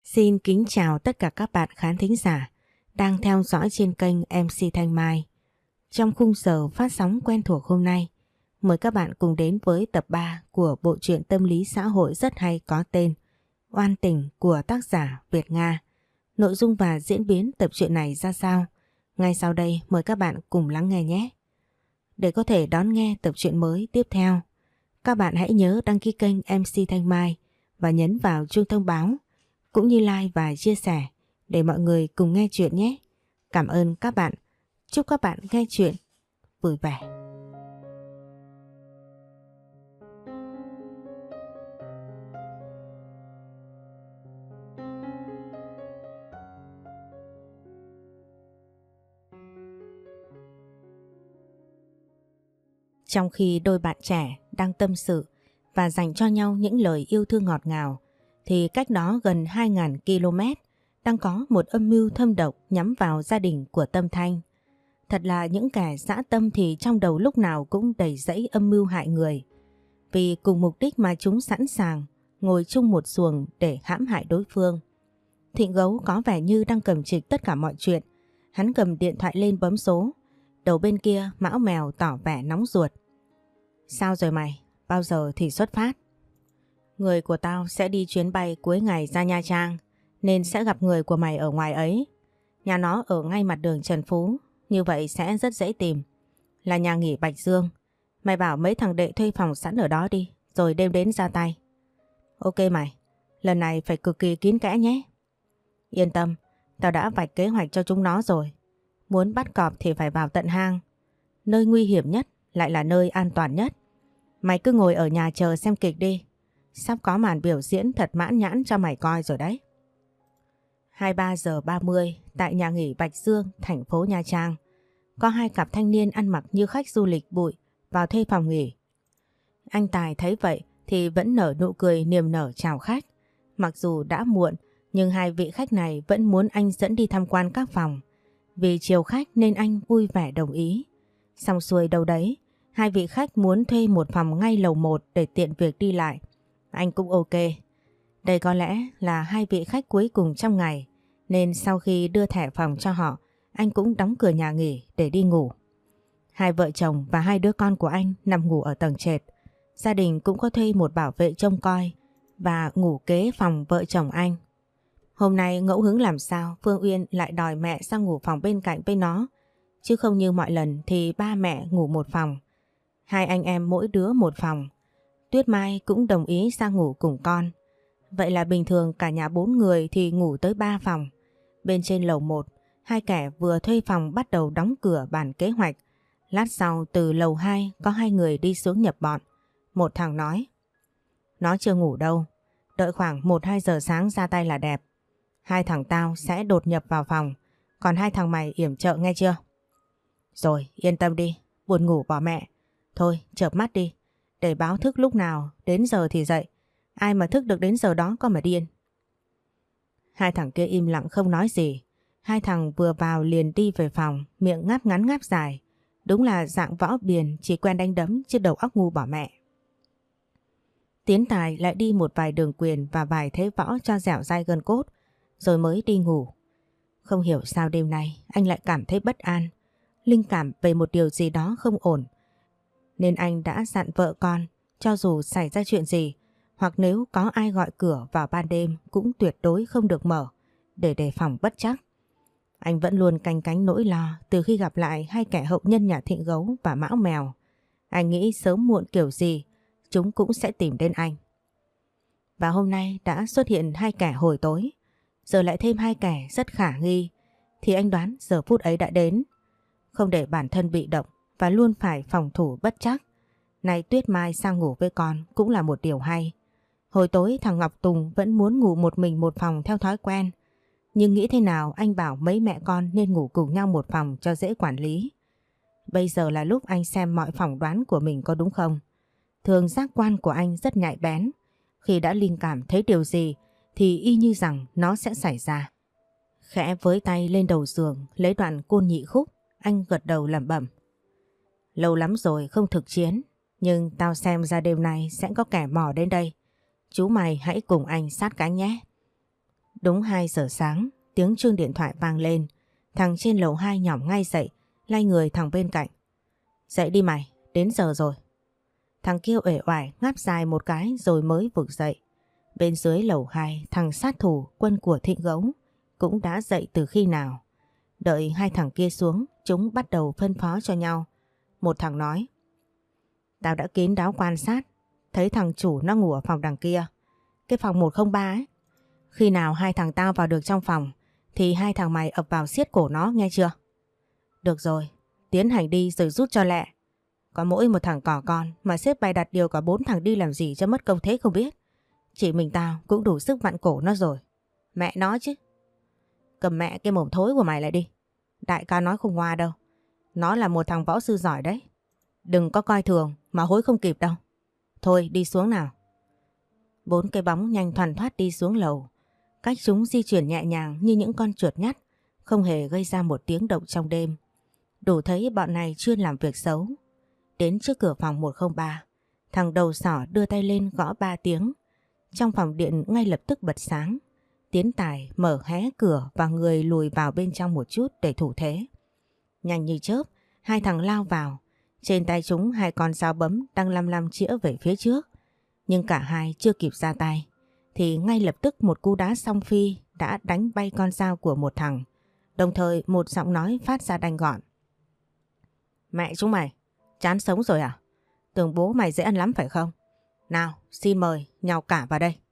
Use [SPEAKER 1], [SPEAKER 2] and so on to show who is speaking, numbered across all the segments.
[SPEAKER 1] Xin kính chào tất cả các bạn khán thính giả đang theo dõi trên kênh MC Thanh Mai. Trong khung giờ phát sóng quen thuộc hôm nay, mời các bạn cùng đến với tập 3 của bộ truyện tâm lý xã hội rất hay có tên Oan Tình của tác giả Việt Nga. Nội dung và diễn biến tập truyện này ra sao? Ngay sau đây mời các bạn cùng lắng nghe nhé. Để có thể đón nghe tập truyện mới tiếp theo, các bạn hãy nhớ đăng ký kênh MC Thanh Mai và nhấn vào chuông thông báo, cũng như like và chia sẻ để mọi người cùng nghe chuyện nhé. Cảm ơn các bạn. Chúc các bạn nghe chuyện vui vẻ. Trong khi đôi bạn trẻ đang tâm sự và dành cho nhau những lời yêu thương ngọt ngào, thì cách đó gần 2.000 km đang có một âm mưu thâm độc nhắm vào gia đình của Tâm Thanh. Thật là những kẻ dã tâm thì trong đầu lúc nào cũng đầy rẫy âm mưu hại người. Vì cùng mục đích mà chúng sẵn sàng ngồi chung một xuồng để hãm hại đối phương. Thịnh Gấu có vẻ như đang cầm trịch tất cả mọi chuyện. Hắn cầm điện thoại lên bấm số. Đầu bên kia Mão Mèo tỏ vẻ nóng ruột. Sao rồi mày? Bao giờ thì xuất phát? Người của tao sẽ đi chuyến bay cuối ngày ra Nha Trang, nên sẽ gặp người của mày ở ngoài ấy. Nhà nó ở ngay mặt đường Trần Phú, như vậy sẽ rất dễ tìm. Là nhà nghỉ Bạch Dương. Mày bảo mấy thằng đệ thuê phòng sẵn ở đó đi, rồi đêm đến ra tay. Ok mày, lần này phải cực kỳ kín kẽ nhé. Yên tâm, tao đã vạch kế hoạch cho chúng nó rồi. Muốn bắt cọp thì phải vào tận hang. Nơi nguy hiểm nhất lại là nơi an toàn nhất. Mày cứ ngồi ở nhà chờ xem kịch đi. Sắp có màn biểu diễn thật mãn nhãn cho mày coi rồi đấy. 23 giờ 30 tại nhà nghỉ Bạch Dương, thành phố Nha Trang. Có hai cặp thanh niên ăn mặc như khách du lịch bụi vào thuê phòng nghỉ. Anh Tài thấy vậy thì vẫn nở nụ cười niềm nở chào khách. Mặc dù đã muộn nhưng hai vị khách này vẫn muốn anh dẫn đi tham quan các phòng. Vì chiều khách nên anh vui vẻ đồng ý. Xong xuôi đâu đấy, hai vị khách muốn thuê một phòng ngay lầu 1 để tiện việc đi lại. Anh cũng ok. Đây có lẽ là hai vị khách cuối cùng trong ngày, nên sau khi đưa thẻ phòng cho họ, anh cũng đóng cửa nhà nghỉ để đi ngủ. Hai vợ chồng và hai đứa con của anh nằm ngủ ở tầng trệt. Gia đình cũng có thuê một bảo vệ trông coi và ngủ kế phòng vợ chồng anh. Hôm nay ngẫu hứng làm sao Phương Uyên lại đòi mẹ sang ngủ phòng bên cạnh với nó, chứ không như mọi lần thì ba mẹ ngủ một phòng, hai anh em mỗi đứa một phòng. Tuyết Mai cũng đồng ý sang ngủ cùng con. Vậy là bình thường cả nhà 4 người thì ngủ tới 3 phòng. Bên trên lầu 1, hai kẻ vừa thuê phòng bắt đầu đóng cửa bàn kế hoạch. Lát sau từ lầu 2 có hai người đi xuống nhập bọn. Một thằng nói: Nó chưa ngủ đâu, đợi khoảng 1-2 giờ sáng ra tay là đẹp. Hai thằng tao sẽ đột nhập vào phòng, còn hai thằng mày yểm trợ nghe chưa? Rồi, yên tâm đi, buồn ngủ bỏ mẹ. Thôi, chợp mắt đi, để báo thức lúc nào đến giờ thì dậy. Ai mà thức được đến giờ đó có mà điên. Hai thằng kia im lặng không nói gì. Hai thằng vừa vào liền đi về phòng, miệng ngáp ngắn ngáp dài. Đúng là dạng võ biền, chỉ quen đánh đấm chứ đầu óc ngu bỏ mẹ. Tiến Tài lại đi một vài đường quyền và vài thế võ cho dẻo dai gân cốt, rồi mới đi ngủ. Không hiểu sao đêm nay anh lại cảm thấy bất an, linh cảm về một điều gì đó không ổn. Nên anh đã dặn vợ con, cho dù xảy ra chuyện gì, hoặc nếu có ai gọi cửa vào ban đêm cũng tuyệt đối không được mở, để đề phòng bất trắc. Anh vẫn luôn canh cánh nỗi lo từ khi gặp lại hai kẻ hậu nhân nhà Thịnh Gấu và Mão Mèo. Anh nghĩ sớm muộn kiểu gì chúng cũng sẽ tìm đến anh. Và hôm nay đã xuất hiện hai kẻ hồi tối, giờ lại thêm hai kẻ rất khả nghi, thì anh đoán giờ phút ấy đã đến. Không để bản thân bị động và luôn phải phòng thủ bất trắc. Nay Tuyết Mai sang ngủ với con cũng là một điều hay. Hồi tối thằng Ngọc Tùng vẫn muốn ngủ một mình một phòng theo thói quen. Nhưng nghĩ thế nào anh bảo mấy mẹ con nên ngủ cùng nhau một phòng cho dễ quản lý. Bây giờ là lúc anh xem mọi phỏng đoán của mình có đúng không. Thường giác quan của anh rất nhạy bén. Khi đã linh cảm thấy điều gì thì y như rằng nó sẽ xảy ra. Khẽ với tay lên đầu giường lấy đoạn côn nhị khúc, anh gật đầu lẩm bẩm. Lâu lắm rồi không thực chiến, nhưng tao xem ra đêm nay sẽ có kẻ mò đến đây. Chú mày hãy cùng anh sát cánh nhé. Đúng 2 giờ sáng, tiếng chuông điện thoại vang lên. Thằng trên lầu 2 nhỏm ngay dậy, lay người thằng bên cạnh. Dậy đi mày, đến giờ rồi. Thằng kia uể oải ngáp dài một cái rồi mới vực dậy. Bên dưới lầu 2, thằng sát thủ quân của Thịnh Gấu cũng đã dậy từ khi nào. Đợi hai thằng kia xuống, chúng bắt đầu phân phó cho nhau. Một thằng nói: Tao đã kín đáo quan sát, thấy thằng chủ nó ngủ ở phòng đằng kia, cái phòng 103 ấy. Khi nào hai thằng tao vào được trong phòng thì hai thằng mày ập vào siết cổ nó, nghe chưa? Được rồi, tiến hành đi rồi rút cho lẹ. Có mỗi một thằng cỏ con mà sếp bày đặt điều cả 4 thằng đi làm gì cho mất công thế không biết. Chỉ mình tao cũng đủ sức vặn cổ nó rồi. Mẹ nó chứ. Cầm mẹ cái mồm thối của mày lại đi. Đại ca nói không ngoa đâu. Nó là một thằng võ sư giỏi đấy. Đừng có coi thường mà hối không kịp đâu. Thôi đi xuống nào. 4 cái bóng nhanh thoăn thoắt đi xuống lầu. Cách chúng di chuyển nhẹ nhàng như những con chuột nhắt, không hề gây ra một tiếng động trong đêm. Đủ thấy bọn này chuyên làm việc xấu. Đến trước cửa phòng 103, thằng đầu sỏ đưa tay lên gõ 3 tiếng. Trong phòng điện ngay lập tức bật sáng. Tiến Tài mở hé cửa và người lùi vào bên trong một chút để thủ thế. Nhanh như chớp, hai thằng lao vào. Trên tay chúng 2 con dao bấm đang lăm lăm chĩa về phía trước. Nhưng cả hai chưa kịp ra tay thì ngay lập tức một cú đá song phi đã đánh bay con dao của một thằng. Đồng thời một giọng nói phát ra đanh gọn: Mẹ chúng mày, chán sống rồi à? Tưởng bố mày dễ ăn lắm phải không? Nào, xin mời, nhào cả vào đây.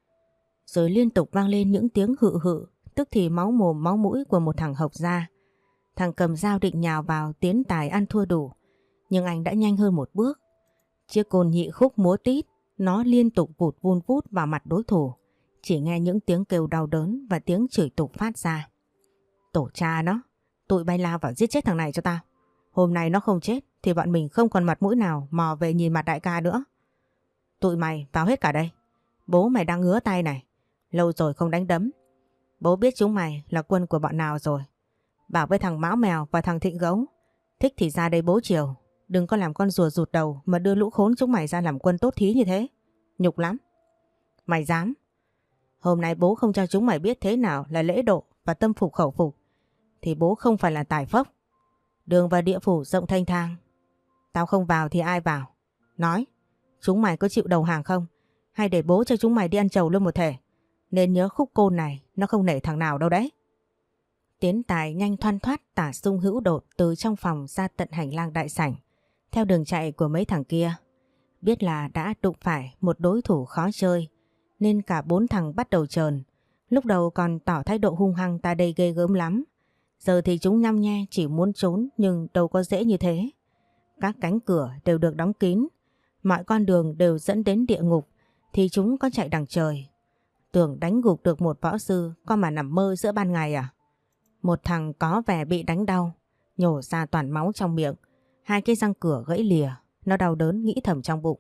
[SPEAKER 1] Rồi liên tục vang lên những tiếng hự hự, tức thì máu mồm máu mũi của một thằng hộc ra. Thằng cầm dao định nhào vào Tiến Tài ăn thua đủ, nhưng anh đã nhanh hơn một bước. Chiếc côn nhị khúc múa tít, nó liên tục vụt vun vút vào mặt đối thủ. Chỉ nghe những tiếng kêu đau đớn và tiếng chửi tục phát ra. Tổ cha nó, tụi bay lao vào giết chết thằng này cho tao. Hôm nay nó không chết thì bọn mình không còn mặt mũi nào mò về nhìn mặt đại ca nữa. Tụi mày vào hết cả đây. Bố mày đang ngứa tay này. Lâu rồi không đánh đấm. Bố biết chúng mày là quân của bọn nào rồi. Bảo với thằng Mão Mèo và thằng Thịnh Gấu, thích thì ra đây bố chiều. Đừng có làm con rùa rụt đầu mà đưa lũ khốn chúng mày ra làm quân tốt thí như thế. Nhục lắm. Mày dám? Hôm nay bố không cho chúng mày biết thế nào là lễ độ và tâm phục khẩu phục thì bố không phải là Tài Phốc. Đường vào địa phủ rộng thanh thang. Tao không vào thì ai vào? Nói, chúng mày có chịu đầu hàng không? Hay để bố cho chúng mày đi ăn trầu luôn một thể? Nên nhớ khúc côn này nó không nể thằng nào đâu đấy. Tiến Tài nhanh thoăn thoắt tả sung hữu đột từ trong phòng ra tận hành lang đại sảnh, theo đường chạy của mấy thằng kia. Biết là đã đụng phải một đối thủ khó chơi, nên cả 4 thằng bắt đầu trờn. Lúc đầu còn tỏ thái độ hung hăng ta đây ghê gớm lắm. Giờ thì chúng nhăm nhe chỉ muốn trốn nhưng đâu có dễ như thế. Các cánh cửa đều được đóng kín, mọi con đường đều dẫn đến địa ngục thì chúng có chạy đằng trời. Tưởng đánh gục được một võ sư có mà nằm mơ giữa ban ngày à? Một thằng có vẻ bị đánh đau, nhổ ra toàn máu trong miệng, 2 cái răng cửa gãy lìa, nó đau đớn nghĩ thầm trong bụng.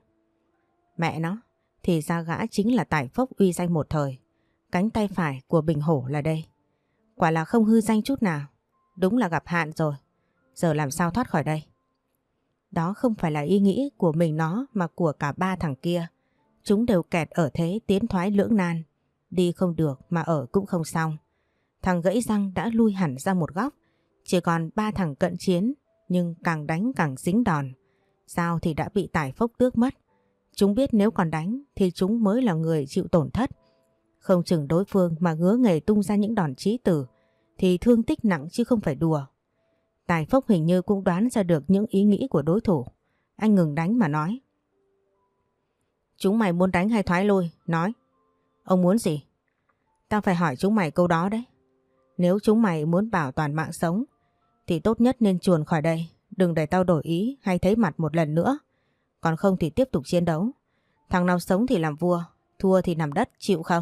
[SPEAKER 1] Mẹ nó, thì ra gã chính là Tài Phốc uy danh một thời, cánh tay phải của Bình Hổ là đây. Quả là không hư danh chút nào, đúng là gặp hạn rồi, giờ làm sao thoát khỏi đây? Đó không phải là ý nghĩ của mình nó mà của cả 3 thằng kia. Chúng đều kẹt ở thế tiến thoái lưỡng nan, đi không được mà ở cũng không xong. Thằng gãy răng đã lui hẳn ra một góc, chỉ còn 3 thằng cận chiến, nhưng càng đánh càng dính đòn. Dao thì đã bị Tài Phốc tước mất. Chúng biết nếu còn đánh thì chúng mới là người chịu tổn thất. Không chừng đối phương mà ngứa nghề tung ra những đòn chí tử thì thương tích nặng chứ không phải đùa. Tài Phốc hình như cũng đoán ra được những ý nghĩ của đối thủ. Anh ngừng đánh mà nói: Chúng mày muốn đánh hay thoái lui? Nói. Ông muốn gì? Tao phải hỏi chúng mày câu đó đấy. Nếu chúng mày muốn bảo toàn mạng sống thì tốt nhất nên chuồn khỏi đây. Đừng để tao đổi ý hay thấy mặt một lần nữa. Còn không thì tiếp tục chiến đấu. Thằng nào sống thì làm vua, thua thì nằm đất, chịu không?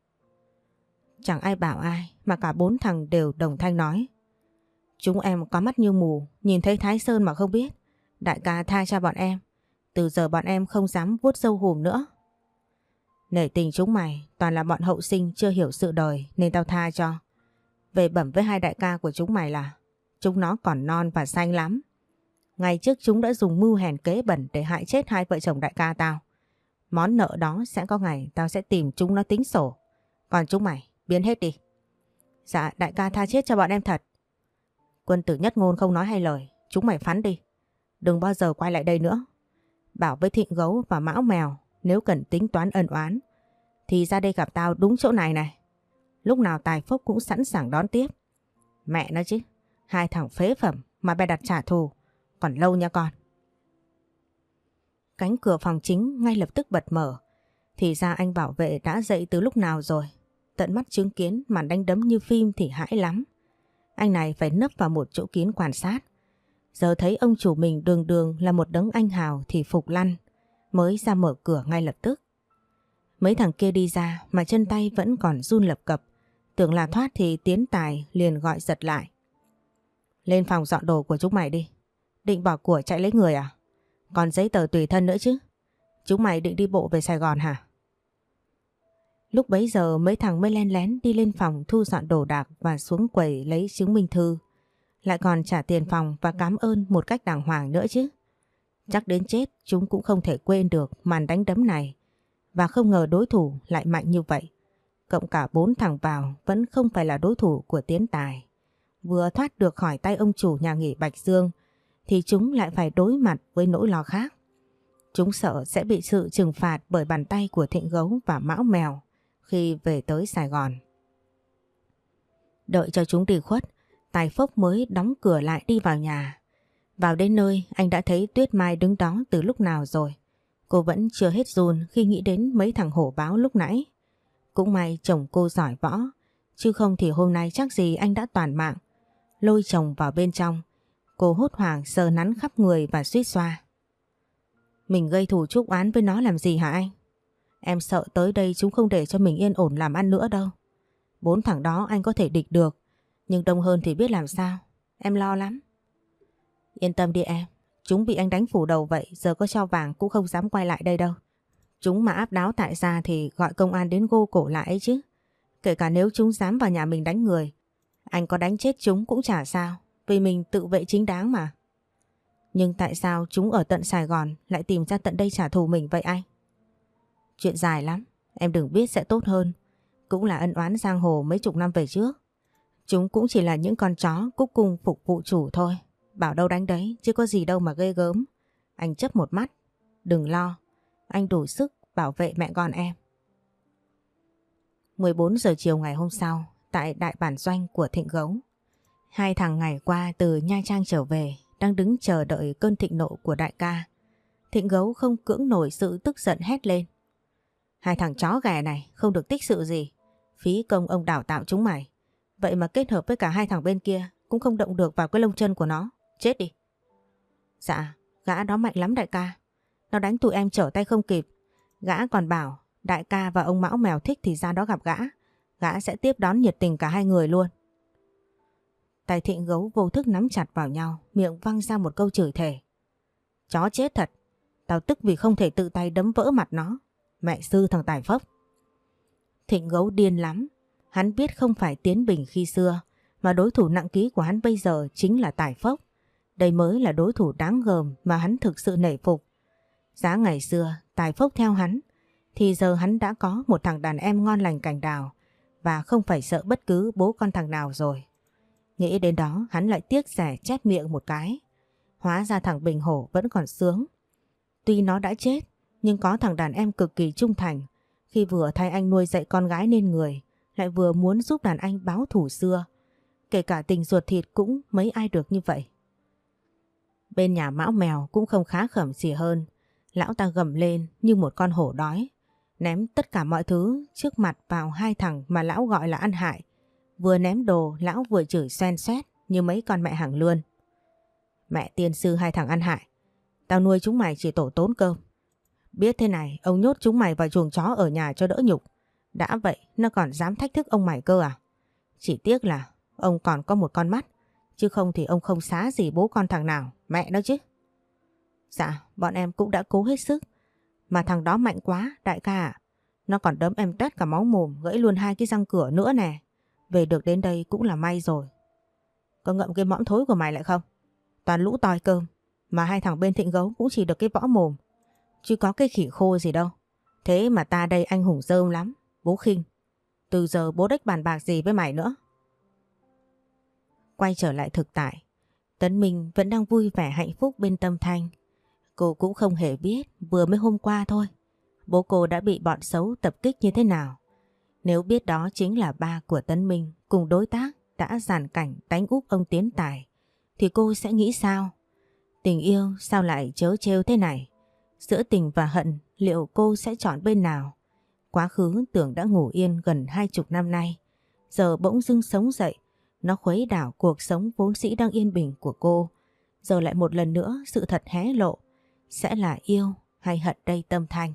[SPEAKER 1] Chẳng ai bảo ai mà cả 4 thằng đều đồng thanh nói: Chúng em có mắt như mù, nhìn thấy Thái Sơn mà không biết. Đại ca tha cho bọn em. Từ giờ bọn em không dám vuốt râu hùm nữa. Nể tình chúng mày toàn là bọn hậu sinh chưa hiểu sự đời nên tao tha cho. Về bẩm với 2 đại ca của chúng mày là chúng nó còn non và xanh lắm. Ngày trước chúng đã dùng mưu hèn kế bẩn để hại chết 2 vợ chồng đại ca tao. Món nợ đó sẽ có ngày tao sẽ tìm chúng nó tính sổ. Còn chúng mày biến hết đi. Dạ đại ca tha chết cho bọn em thật. Quân tử nhất ngôn không nói hai lời, chúng mày phắn đi. Đừng bao giờ quay lại đây nữa. Bảo với Thịnh Gấu và Mão Mèo nếu cần tính toán ân oán thì ra đây gặp tao đúng chỗ này này. Lúc nào Tài Phúc cũng sẵn sàng đón tiếp. Mẹ nó chứ, hai thằng phế phẩm mà bè đặt trả thù, còn lâu nha con. Cánh cửa phòng chính ngay lập tức bật mở. Thì ra anh bảo vệ đã dậy từ lúc nào rồi. Tận mắt chứng kiến màn đánh đấm như phim thì hãi lắm. Anh này phải nấp vào một chỗ kín quan sát. Giờ thấy ông chủ mình đường đường là một đấng anh hào thì phục lăn, mới ra mở cửa ngay lập tức. Mấy thằng kia đi ra mà chân tay vẫn còn run lập cập. Tưởng là thoát thì Tiến Tài liền gọi giật lại. Lên phòng dọn đồ của chúng mày đi. Định bỏ của chạy lấy người à? Còn giấy tờ tùy thân nữa chứ. Chúng mày định đi bộ về Sài Gòn hả? Lúc bấy giờ mấy thằng mới len lén đi lên phòng thu dọn đồ đạc và xuống quầy lấy chứng minh thư. Lại còn trả tiền phòng và cảm ơn một cách đàng hoàng nữa chứ. Chắc đến chết chúng cũng không thể quên được màn đánh đấm này. Và không ngờ đối thủ lại mạnh như vậy. Cộng cả 4 thằng vào vẫn không phải là đối thủ của Tiến Tài. Vừa thoát được khỏi tay ông chủ nhà nghỉ Bạch Dương thì chúng lại phải đối mặt với nỗi lo khác. Chúng sợ sẽ bị sự trừng phạt bởi bàn tay của Thịnh Gấu và Mão Mèo khi về tới Sài Gòn. Đợi cho chúng đi khuất, Tài Phúc mới đóng cửa lại đi vào nhà. Vào đến nơi anh đã thấy Tuyết Mai đứng đó từ lúc nào rồi. Cô vẫn chưa hết run khi nghĩ đến mấy thằng hổ báo lúc nãy. Cũng may chồng cô giỏi võ, chứ không thì hôm nay chắc gì anh đã toàn mạng. Lôi chồng vào bên trong, cô hốt hoảng sờ nắn khắp người và suýt xoa. Mình gây thù chuốc oán với nó làm gì hả anh? Em sợ tới đây chúng không để cho mình yên ổn làm ăn nữa đâu. 4 thằng đó anh có thể địch được, nhưng đông hơn thì biết làm sao. Em lo lắm. Yên tâm đi em, chúng bị anh đánh phủ đầu vậy, giờ có cho vàng cũng không dám quay lại đây đâu. Chúng mà áp đáo tại gia thì gọi công an đến gô cổ lại ấy chứ. Kể cả nếu chúng dám vào nhà mình đánh người, anh có đánh chết chúng cũng chả sao, vì mình tự vệ chính đáng mà. Nhưng tại sao chúng ở tận Sài Gòn lại tìm ra tận đây trả thù mình vậy anh? Chuyện dài lắm, em đừng biết sẽ tốt hơn. Cũng là ân oán giang hồ mấy chục năm về trước. Chúng cũng chỉ là những con chó cúc cung phục vụ chủ thôi. Bảo đâu đánh đấy chứ có gì đâu mà ghê gớm. Anh chớp một mắt. Đừng lo, anh đủ sức bảo vệ mẹ con em. 14 giờ chiều ngày hôm sau, tại đại bản doanh của Thịnh Gấu, hai thằng ngày qua từ Nha Trang trở về đang đứng chờ đợi cơn thịnh nộ của đại ca. Thịnh Gấu không cưỡng nổi sự tức giận hét lên. Hai thằng chó ghẻ này không được tích sự gì. Phí công ông đào tạo chúng mày. Vậy mà kết hợp với cả hai thằng bên kia cũng không động được vào cái lông chân của nó. Chết đi. Dạ, gã đó mạnh lắm đại ca. Nó đánh tụi em trở tay không kịp. Gã còn bảo đại ca và ông Mão Mèo thích thì ra đó gặp gã. Gã sẽ tiếp đón nhiệt tình cả hai người luôn. Tay Thịnh Gấu vô thức nắm chặt vào nhau, miệng văng ra một câu chửi thề. Chó chết thật. Tao tức vì không thể tự tay đấm vỡ mặt nó. Mẹ sư thằng Tài Phốc. Thịnh Gấu điên lắm. Hắn biết không phải Tiến Bình khi xưa, mà đối thủ nặng ký của hắn bây giờ chính là Tài Phốc. Đây mới là đối thủ đáng gờm mà hắn thực sự nể phục. Giá ngày xưa Tài Phốc theo hắn, thì giờ hắn đã có một thằng đàn em ngon lành cành đào và không phải sợ bất cứ bố con thằng nào rồi. Nghĩ đến đó hắn lại tiếc rẻ chép miệng một cái. Hóa ra thằng Bình Hổ vẫn còn sướng. Tuy nó đã chết, nhưng có thằng đàn em cực kỳ trung thành. Khi vừa thay anh nuôi dạy con gái nên người, lại vừa muốn giúp đàn anh báo thù xưa. Kể cả tình ruột thịt cũng mấy ai được như vậy. Bên nhà Mão Mèo cũng không khá khẩm gì hơn. Lão ta gầm lên như một con hổ đói, ném tất cả mọi thứ trước mặt vào hai thằng mà lão gọi là ăn hại. Vừa ném đồ, lão vừa chửi xoen xoét như mấy con mẹ hàng lươn. Mẹ tiên sư hai thằng ăn hại. Tao nuôi chúng mày chỉ tổ tốn cơm. Biết thế này, ông nhốt chúng mày vào chuồng chó ở nhà cho đỡ nhục. Đã vậy, nó còn dám thách thức ông mày cơ à? Chỉ tiếc là ông còn có một con mắt, chứ không thì ông không xá gì bố con thằng nào, mẹ nó chứ. Dạ, bọn em cũng đã cố hết sức. Mà thằng đó mạnh quá, đại ca ạ. Nó còn đấm em tét cả máu mồm, gãy luôn 2 cái răng cửa nữa nè. Về được đến đây cũng là may rồi. Có ngậm cái mõm thối của mày lại không? Toàn lũ toi cơm. Mà hai thằng bên Thịnh Gấu cũng chỉ được cái võ mồm, chứ có cái khỉ khô gì đâu. Thế mà ta đây anh hùng rơm lắm, bố khinh. Từ giờ bố đếch bàn bạc gì với mày nữa. Quay trở lại thực tại, Tấn Minh vẫn đang vui vẻ hạnh phúc bên Tâm Thanh. Cô cũng không hề biết vừa mới hôm qua thôi, bố cô đã bị bọn xấu tập kích như thế nào. Nếu biết đó chính là ba của Tấn Minh cùng đối tác đã giàn cảnh đánh úp ông Tiến Tài, thì cô sẽ nghĩ sao? Tình yêu sao lại trớ trêu thế này? Giữa tình và hận liệu cô sẽ chọn bên nào? Quá khứ tưởng đã ngủ yên gần 20 năm nay, giờ bỗng dưng sống dậy. Nó khuấy đảo cuộc sống vốn dĩ đang yên bình của cô. Giờ lại một lần nữa sự thật hé lộ. Sẽ là yêu hay hận đây Tâm Thanh?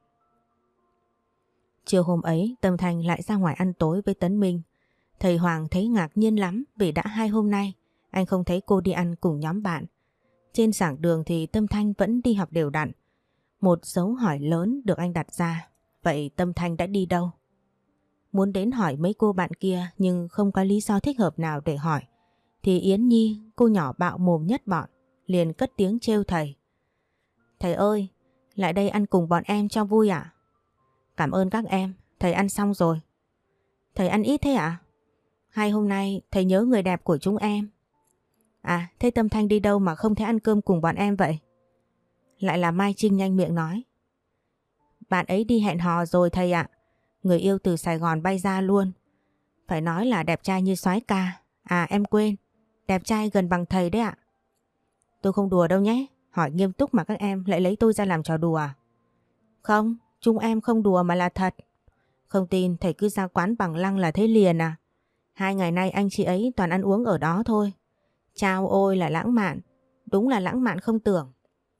[SPEAKER 1] Chiều hôm ấy Tâm Thanh lại ra ngoài ăn tối với Tấn Minh. Thầy Hoàng thấy ngạc nhiên lắm vì đã 2 hôm nay anh không thấy cô đi ăn cùng nhóm bạn. Trên giảng đường thì Tâm Thanh vẫn đi học đều đặn. Một dấu hỏi lớn được anh đặt ra. Vậy Tâm Thanh đã đi đâu? Muốn đến hỏi mấy cô bạn kia nhưng không có lý do thích hợp nào để hỏi. Thì Yến Nhi, cô nhỏ bạo mồm nhất bọn, liền cất tiếng trêu thầy. Thầy ơi, lại đây ăn cùng bọn em cho vui ạ? Cảm ơn các em, thầy ăn xong rồi. Thầy ăn ít thế ạ? Hay hôm nay thầy nhớ người đẹp của chúng em? À, thế Tâm Thanh đi đâu mà không thể ăn cơm cùng bọn em vậy? Lại là Mai Trinh nhanh miệng nói. Bạn ấy đi hẹn hò rồi thầy ạ. Người yêu từ Sài Gòn bay ra luôn. Phải nói là đẹp trai như soái ca. À em quên, đẹp trai gần bằng thầy đấy ạ. Tôi không đùa đâu nhé. Hỏi nghiêm túc mà các em lại lấy tôi ra làm trò đùa à? Không, chúng em không đùa mà là thật. Không tin thầy cứ ra quán Bằng Lăng là thấy liền à. 2 ngày nay anh chị ấy toàn ăn uống ở đó thôi. Chao ôi là lãng mạn. Đúng là lãng mạn không tưởng.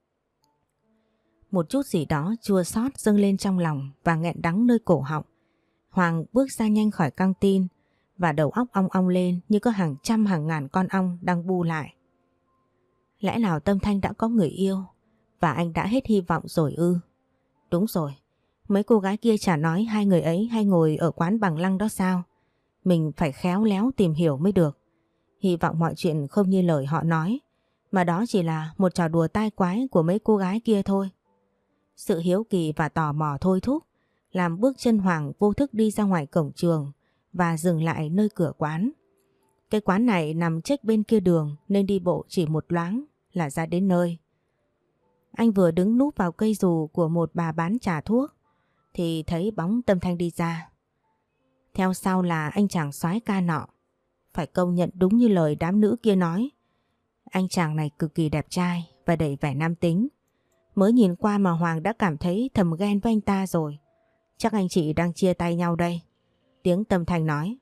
[SPEAKER 1] Một chút gì đó chua xót dâng lên trong lòng và nghẹn đắng nơi cổ họng. Hoàng bước ra nhanh khỏi căng tin và đầu óc ong ong lên như có hàng trăm hàng ngàn con ong đang bu lại. Lẽ nào Tâm Thanh đã có người yêu và anh đã hết hy vọng rồi ư? Đúng rồi, mấy cô gái kia chả nói hai người ấy hay ngồi ở quán Bằng Lăng đó sao? Mình phải khéo léo tìm hiểu mới được. Hy vọng mọi chuyện không như lời họ nói, mà đó chỉ là một trò đùa tai quái của mấy cô gái kia thôi. Sự hiếu kỳ và tò mò thôi thúc làm bước chân Hoàng vô thức đi ra ngoài cổng trường và dừng lại nơi cửa quán. Cái quán này nằm chếch bên kia đường nên đi bộ chỉ một loáng là ra đến nơi. Anh vừa đứng núp vào cây dù của một bà bán trà thuốc thì thấy bóng Tâm Thanh đi ra. Theo sau là anh chàng soái ca nọ. Phải công nhận đúng như lời đám nữ kia nói. Anh chàng này cực kỳ đẹp trai và đầy vẻ nam tính. Mới nhìn qua mà Hoàng đã cảm thấy thầm ghen với anh ta rồi. Chắc anh chị đang chia tay nhau đây. Tiếng Tâm Thanh nói.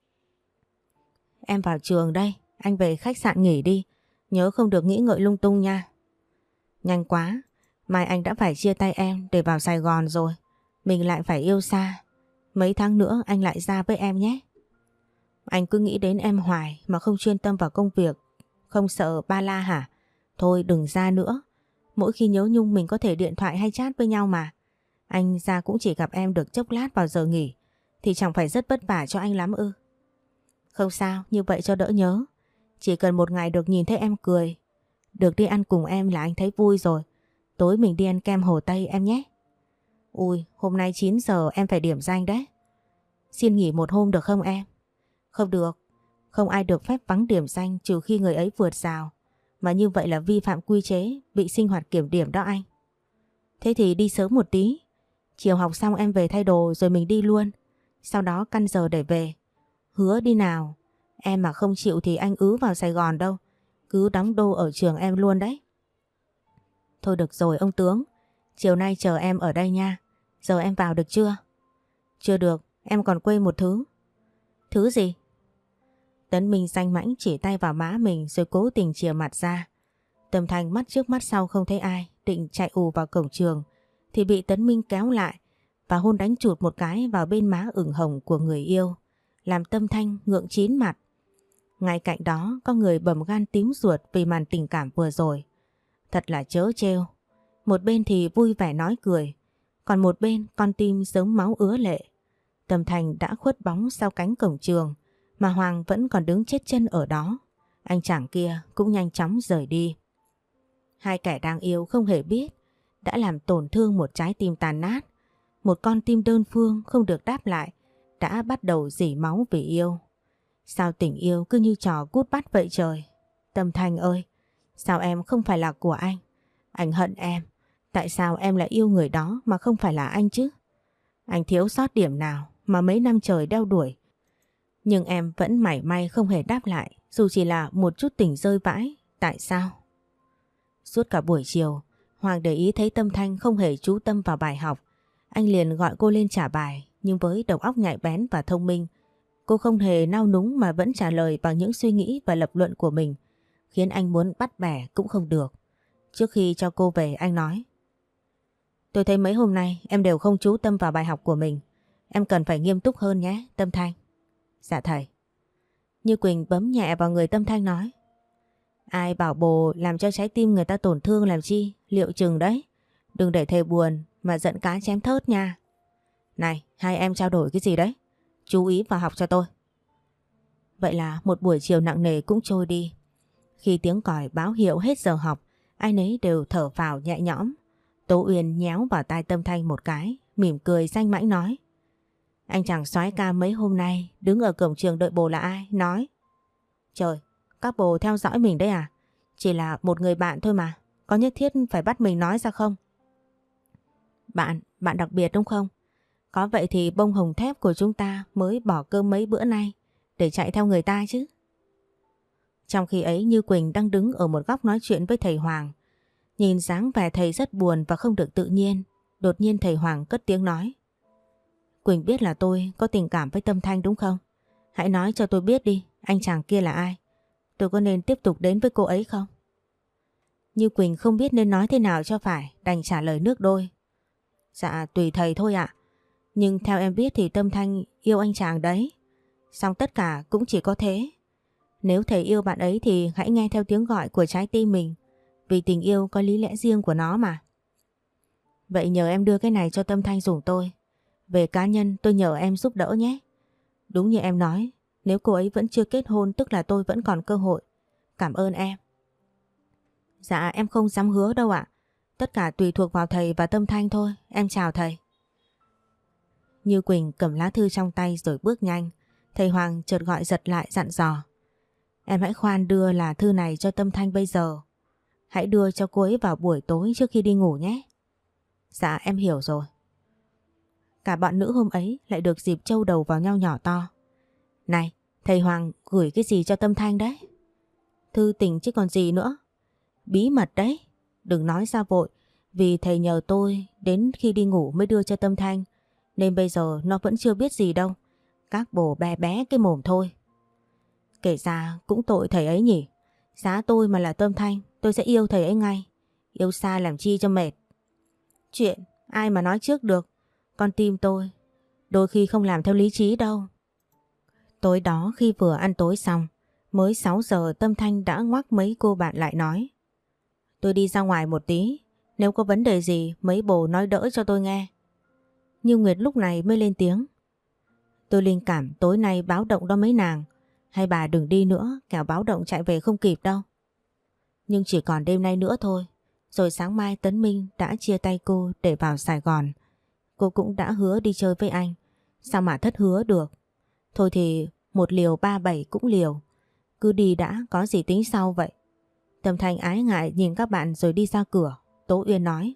[SPEAKER 1] Em vào trường đây, anh về khách sạn nghỉ đi. Nhớ không được nghĩ ngợi lung tung nha. Nhanh quá, mai anh đã phải chia tay em để vào Sài Gòn rồi. Mình lại phải yêu xa. Mấy tháng nữa anh lại ra với em nhé. Anh cứ nghĩ đến em hoài mà không chuyên tâm vào công việc. Không sợ ba la hả? Thôi đừng ra nữa. Mỗi khi nhớ nhung mình có thể điện thoại hay chat với nhau mà. Anh ra cũng chỉ gặp em được chốc lát vào giờ nghỉ. Thì chẳng phải rất vất vả cho anh lắm ư? Không sao, như vậy cho đỡ nhớ. Chỉ cần một ngày được nhìn thấy em cười, được đi ăn cùng em là anh thấy vui rồi. Tối mình đi ăn kem Hồ Tây em nhé. Ui, hôm nay 9 giờ em phải điểm danh đấy. Xin nghỉ một hôm được không em? Không được, không ai được phép vắng điểm danh trừ khi người ấy vượt rào. Mà như vậy là vi phạm quy chế, bị sinh hoạt kiểm điểm đó anh. Thế thì đi sớm một tí. Chiều học xong em về thay đồ rồi mình đi luôn. Sau đó căn giờ để về. Hứa đi nào. Em mà không chịu thì anh ứ vào Sài Gòn đâu. Cứ đóng đô ở trường em luôn đấy. Thôi được rồi ông tướng. Chiều nay chờ em ở đây nha. Giờ em vào được chưa? Chưa được, em còn quên một thứ. Thứ gì? Tấn Minh danh mãnh chỉ tay vào má mình rồi cố tình chìa mặt ra. Tâm Thanh mắt trước mắt sau không thấy ai, định chạy ù vào cổng trường thì bị Tấn Minh kéo lại và hôn đánh chụt một cái vào bên má ửng hồng của người yêu, làm Tâm Thanh ngượng chín mặt. Ngay cạnh đó có người bầm gan tím ruột vì màn tình cảm vừa rồi. Thật là trớ trêu. Một bên thì vui vẻ nói cười, còn một bên con tim giống máu ứa lệ. Tâm Thanh đã khuất bóng sau cánh cổng trường mà Hoàng vẫn còn đứng chết chân ở đó. Anh chàng kia cũng nhanh chóng rời đi. Hai kẻ đang yêu không hề biết đã làm tổn thương một trái tim tàn nát. Một con tim đơn phương không được đáp lại đã bắt đầu rỉ máu vì yêu. Sao tình yêu cứ như trò cút bắt vậy trời? Tâm Thanh ơi, sao em không phải là của anh? Anh hận em. Tại sao em lại yêu người đó mà không phải là anh chứ? Anh thiếu sót điểm nào mà mấy năm trời đeo đuổi? Nhưng em vẫn mảy may không hề đáp lại, dù chỉ là một chút tình rơi vãi. Tại sao? Suốt cả buổi chiều, Hoàng để ý thấy Tâm Thanh không hề chú tâm vào bài học. Anh liền gọi cô lên trả bài, nhưng với đầu óc nhạy bén và thông minh, cô không hề nao núng mà vẫn trả lời bằng những suy nghĩ và lập luận của mình, khiến anh muốn bắt bẻ cũng không được. Trước khi cho cô về, anh nói: tôi thấy mấy hôm nay em đều không chú tâm vào bài học của mình. Em cần phải nghiêm túc hơn nhé, Tâm Thanh. Dạ thầy. Như Quỳnh bấm nhẹ vào người Tâm Thanh nói: ai bảo bồ làm cho trái tim người ta tổn thương làm chi, liệu chừng đấy. Đừng để thầy buồn mà giận cá chém thớt nha. Này, hai em trao đổi cái gì đấy? Chú ý vào học cho tôi. Vậy là một buổi chiều nặng nề cũng trôi đi. Khi tiếng còi báo hiệu hết giờ học, ai nấy đều thở phào nhẹ nhõm. Tố Uyên nhéo vào tai Tâm Thanh một cái, mỉm cười danh mãnh nói: anh chàng soái ca mấy hôm nay đứng ở cổng trường đợi bồ là ai? Nói. Trời, các bồ theo dõi mình đấy à? Chỉ là một người bạn thôi mà, có nhất thiết phải bắt mình nói ra không? Bạn đặc biệt đúng không? Có vậy thì bông hồng thép của chúng ta mới bỏ cơm mấy bữa nay để chạy theo người ta chứ. Trong khi ấy, Như Quỳnh đang đứng ở một góc nói chuyện với thầy Hoàng. Nhìn dáng vẻ thầy rất buồn và không được tự nhiên. Đột nhiên thầy Hoàng cất tiếng nói: Quỳnh biết là tôi có tình cảm với Tâm Thanh đúng không? Hãy nói cho tôi biết đi, anh chàng kia là ai? Tôi có nên tiếp tục đến với cô ấy không? Như Quỳnh không biết nên nói thế nào cho phải, đành trả lời nước đôi: dạ tùy thầy thôi ạ. Nhưng theo em biết thì Tâm Thanh yêu anh chàng đấy. Song tất cả cũng chỉ có thế. Nếu thầy yêu bạn ấy thì hãy nghe theo tiếng gọi của trái tim mình, vì tình yêu có lý lẽ riêng của nó mà. Vậy nhờ em đưa cái này cho Tâm Thanh giùm tôi. Về cá nhân tôi nhờ em giúp đỡ nhé. Đúng như em nói, nếu cô ấy vẫn chưa kết hôn tức là tôi vẫn còn cơ hội. Cảm ơn em. Dạ em không dám hứa đâu ạ. Tất cả tùy thuộc vào thầy và Tâm Thanh thôi. Em chào thầy. Như Quỳnh cầm lá thư trong tay rồi bước nhanh. Thầy Hoàng chợt gọi giật lại dặn dò: em hãy khoan đưa là thư này cho Tâm Thanh bây giờ. Hãy đưa cho cô ấy vào buổi tối trước khi đi ngủ nhé. Dạ em hiểu rồi. Cả bọn nữ hôm ấy lại được dịp trâu đầu vào nhau nhỏ to. Này, thầy Hoàng gửi cái gì cho Tâm Thanh đấy? Thư tình chứ còn gì nữa. Bí mật đấy. Đừng nói ra vội, vì thầy nhờ tôi đến khi đi ngủ mới đưa cho Tâm Thanh, nên bây giờ nó vẫn chưa biết gì đâu. Các bồ bé bé cái mồm thôi. Kể ra cũng tội thầy ấy nhỉ. Giá tôi mà là Tâm Thanh, tôi sẽ yêu thầy ấy ngay. Yêu xa làm chi cho mệt. Chuyện ai mà nói trước được. Con tim tôi đôi khi không làm theo lý trí đâu. Tối đó khi vừa ăn tối xong, mới 6 giờ Tâm Thanh đã ngoắc mấy cô bạn lại nói: tôi đi ra ngoài một tí, nếu có vấn đề gì mấy bồ nói đỡ cho tôi nghe. Như Nguyệt lúc này mới lên tiếng: tôi linh cảm tối nay báo động đó mấy nàng. Hay bà đừng đi nữa, kẻo báo động chạy về không kịp đâu. Nhưng chỉ còn đêm nay nữa thôi. Rồi sáng mai Tấn Minh đã chia tay cô để vào Sài Gòn. Cô cũng đã hứa đi chơi với anh. Sao mà thất hứa được. Thôi thì một liều 37 cũng liều. Cứ đi đã, có gì tính sau vậy. Tâm Thanh ái ngại nhìn các bạn rồi đi ra cửa. Tố Uyên nói: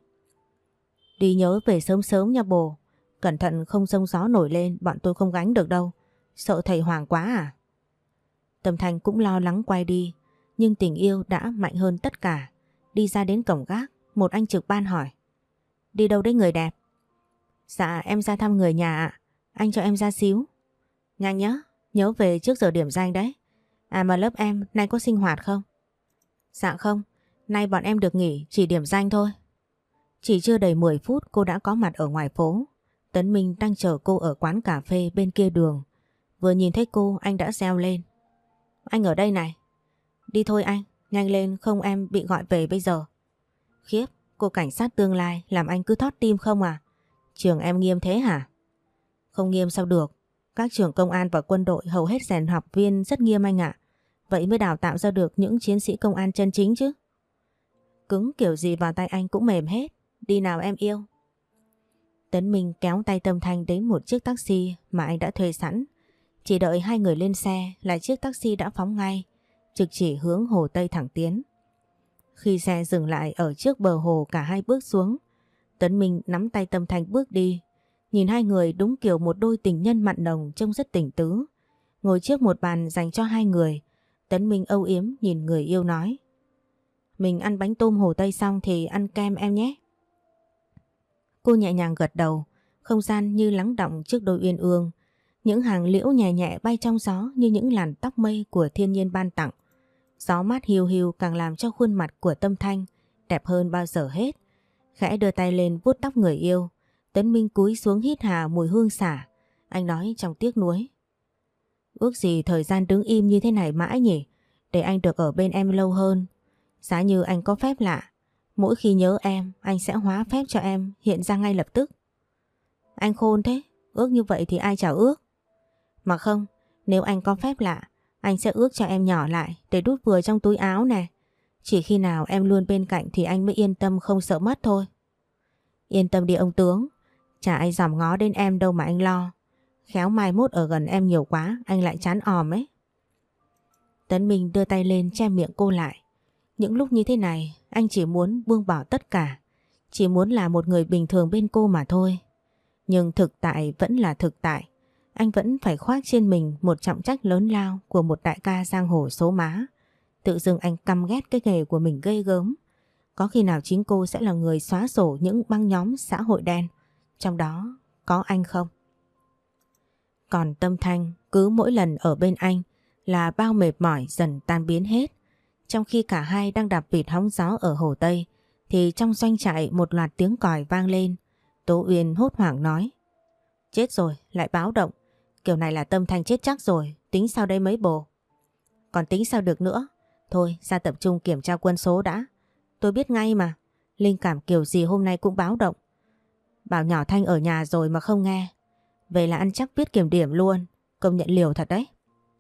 [SPEAKER 1] đi nhớ về sớm sớm nha bồ. Cẩn thận không giông gió nổi lên, bọn tôi không gánh được đâu. Sợ thầy Hoàng quá à? Tâm Thanh cũng lo lắng quay đi, nhưng tình yêu đã mạnh hơn tất cả. Đi ra đến cổng gác, một anh trực ban hỏi: đi đâu đấy người đẹp? Dạ em ra thăm người nhà ạ. Anh cho em ra xíu. Nhanh nhá, nhớ về trước giờ điểm danh đấy. À mà lớp em nay có sinh hoạt không? Dạ không, nay bọn em được nghỉ, chỉ điểm danh thôi. Chỉ chưa đầy 10 phút cô đã có mặt ở ngoài phố. Tấn Minh đang chờ cô ở quán cà phê bên kia đường. Vừa nhìn thấy cô anh đã reo lên: anh ở đây này. Đi thôi anh, nhanh lên không em bị gọi về bây giờ. Khiếp, cô cảnh sát tương lai làm anh cứ thót tim không à? Trường em nghiêm thế hả? Không nghiêm sao được. Các trường công an và quân đội hầu hết rèn học viên rất nghiêm anh ạ. Vậy mới đào tạo ra được những chiến sĩ công an chân chính chứ. Cứng kiểu gì vào tay anh cũng mềm hết. Đi nào em yêu. Tấn Minh kéo tay Tâm Thanh đến một chiếc taxi mà anh đã thuê sẵn. Chỉ đợi hai người lên xe là chiếc taxi đã phóng ngay, trực chỉ hướng Hồ Tây thẳng tiến. Khi xe dừng lại ở trước bờ hồ, cả hai bước xuống. Tấn Minh nắm tay Tâm Thanh bước đi. Nhìn hai người đúng kiểu một đôi tình nhân mặn nồng, trông rất tình tứ. Ngồi trước một bàn dành cho hai người, Tấn Minh âu yếm nhìn người yêu nói: Mình ăn bánh tôm Hồ Tây xong thì ăn kem em nhé. Cô nhẹ nhàng gật đầu, không gian như lắng đọng trước đôi uyên ương. Những hàng liễu nhẹ nhẹ bay trong gió như những làn tóc mây của thiên nhiên ban tặng. Gió mát hiu hiu càng làm cho khuôn mặt của Tâm Thanh đẹp hơn bao giờ hết. Khẽ đưa tay lên vuốt tóc người yêu, Tấn Minh cúi xuống hít hà mùi hương xả. Anh nói trong tiếc nuối: Ước gì thời gian đứng im như thế này mãi nhỉ, để anh được ở bên em lâu hơn. Giá như anh có phép lạ, mỗi khi nhớ em, anh sẽ hóa phép cho em hiện ra ngay lập tức. Anh khôn thế, ước như vậy thì ai chả ước. Mà không, nếu anh có phép lạ, anh sẽ ước cho em nhỏ lại để đút vừa trong túi áo nè. Chỉ khi nào em luôn bên cạnh thì anh mới yên tâm không sợ mất thôi. Yên tâm đi ông tướng, chả ai dòm ngó đến em đâu mà anh lo. Khéo mai mốt ở gần em nhiều quá, anh lại chán òm ấy. Tấn Minh đưa tay lên che miệng cô lại. Những lúc như thế này, anh chỉ muốn buông bỏ tất cả. Chỉ muốn là một người bình thường bên cô mà thôi. Nhưng thực tại vẫn là thực tại. Anh vẫn phải khoác trên mình một trọng trách lớn lao của một đại ca giang hồ số má. Tự dưng anh căm ghét cái nghề của mình ghê gớm. Có khi nào chính cô sẽ là người xóa sổ những băng nhóm xã hội đen, trong đó có anh không? Còn Tâm Thanh cứ mỗi lần ở bên anh là bao mệt mỏi dần tan biến hết. Trong khi cả hai đang đạp vịt hóng gió ở Hồ Tây thì trong doanh trại một loạt tiếng còi vang lên. Tố Uyên hốt hoảng nói: Chết rồi, lại báo động. Kiểu này là Tâm Thanh chết chắc rồi, tính sao đây mấy bồ? Còn tính sao được nữa? Thôi ra tập trung kiểm tra quân số đã. Tôi biết ngay mà, linh cảm kiểu gì hôm nay cũng báo động. Bảo nhỏ Thanh ở nhà rồi mà không nghe. Về là ăn chắc biết kiểm điểm luôn, công nhận liều thật đấy.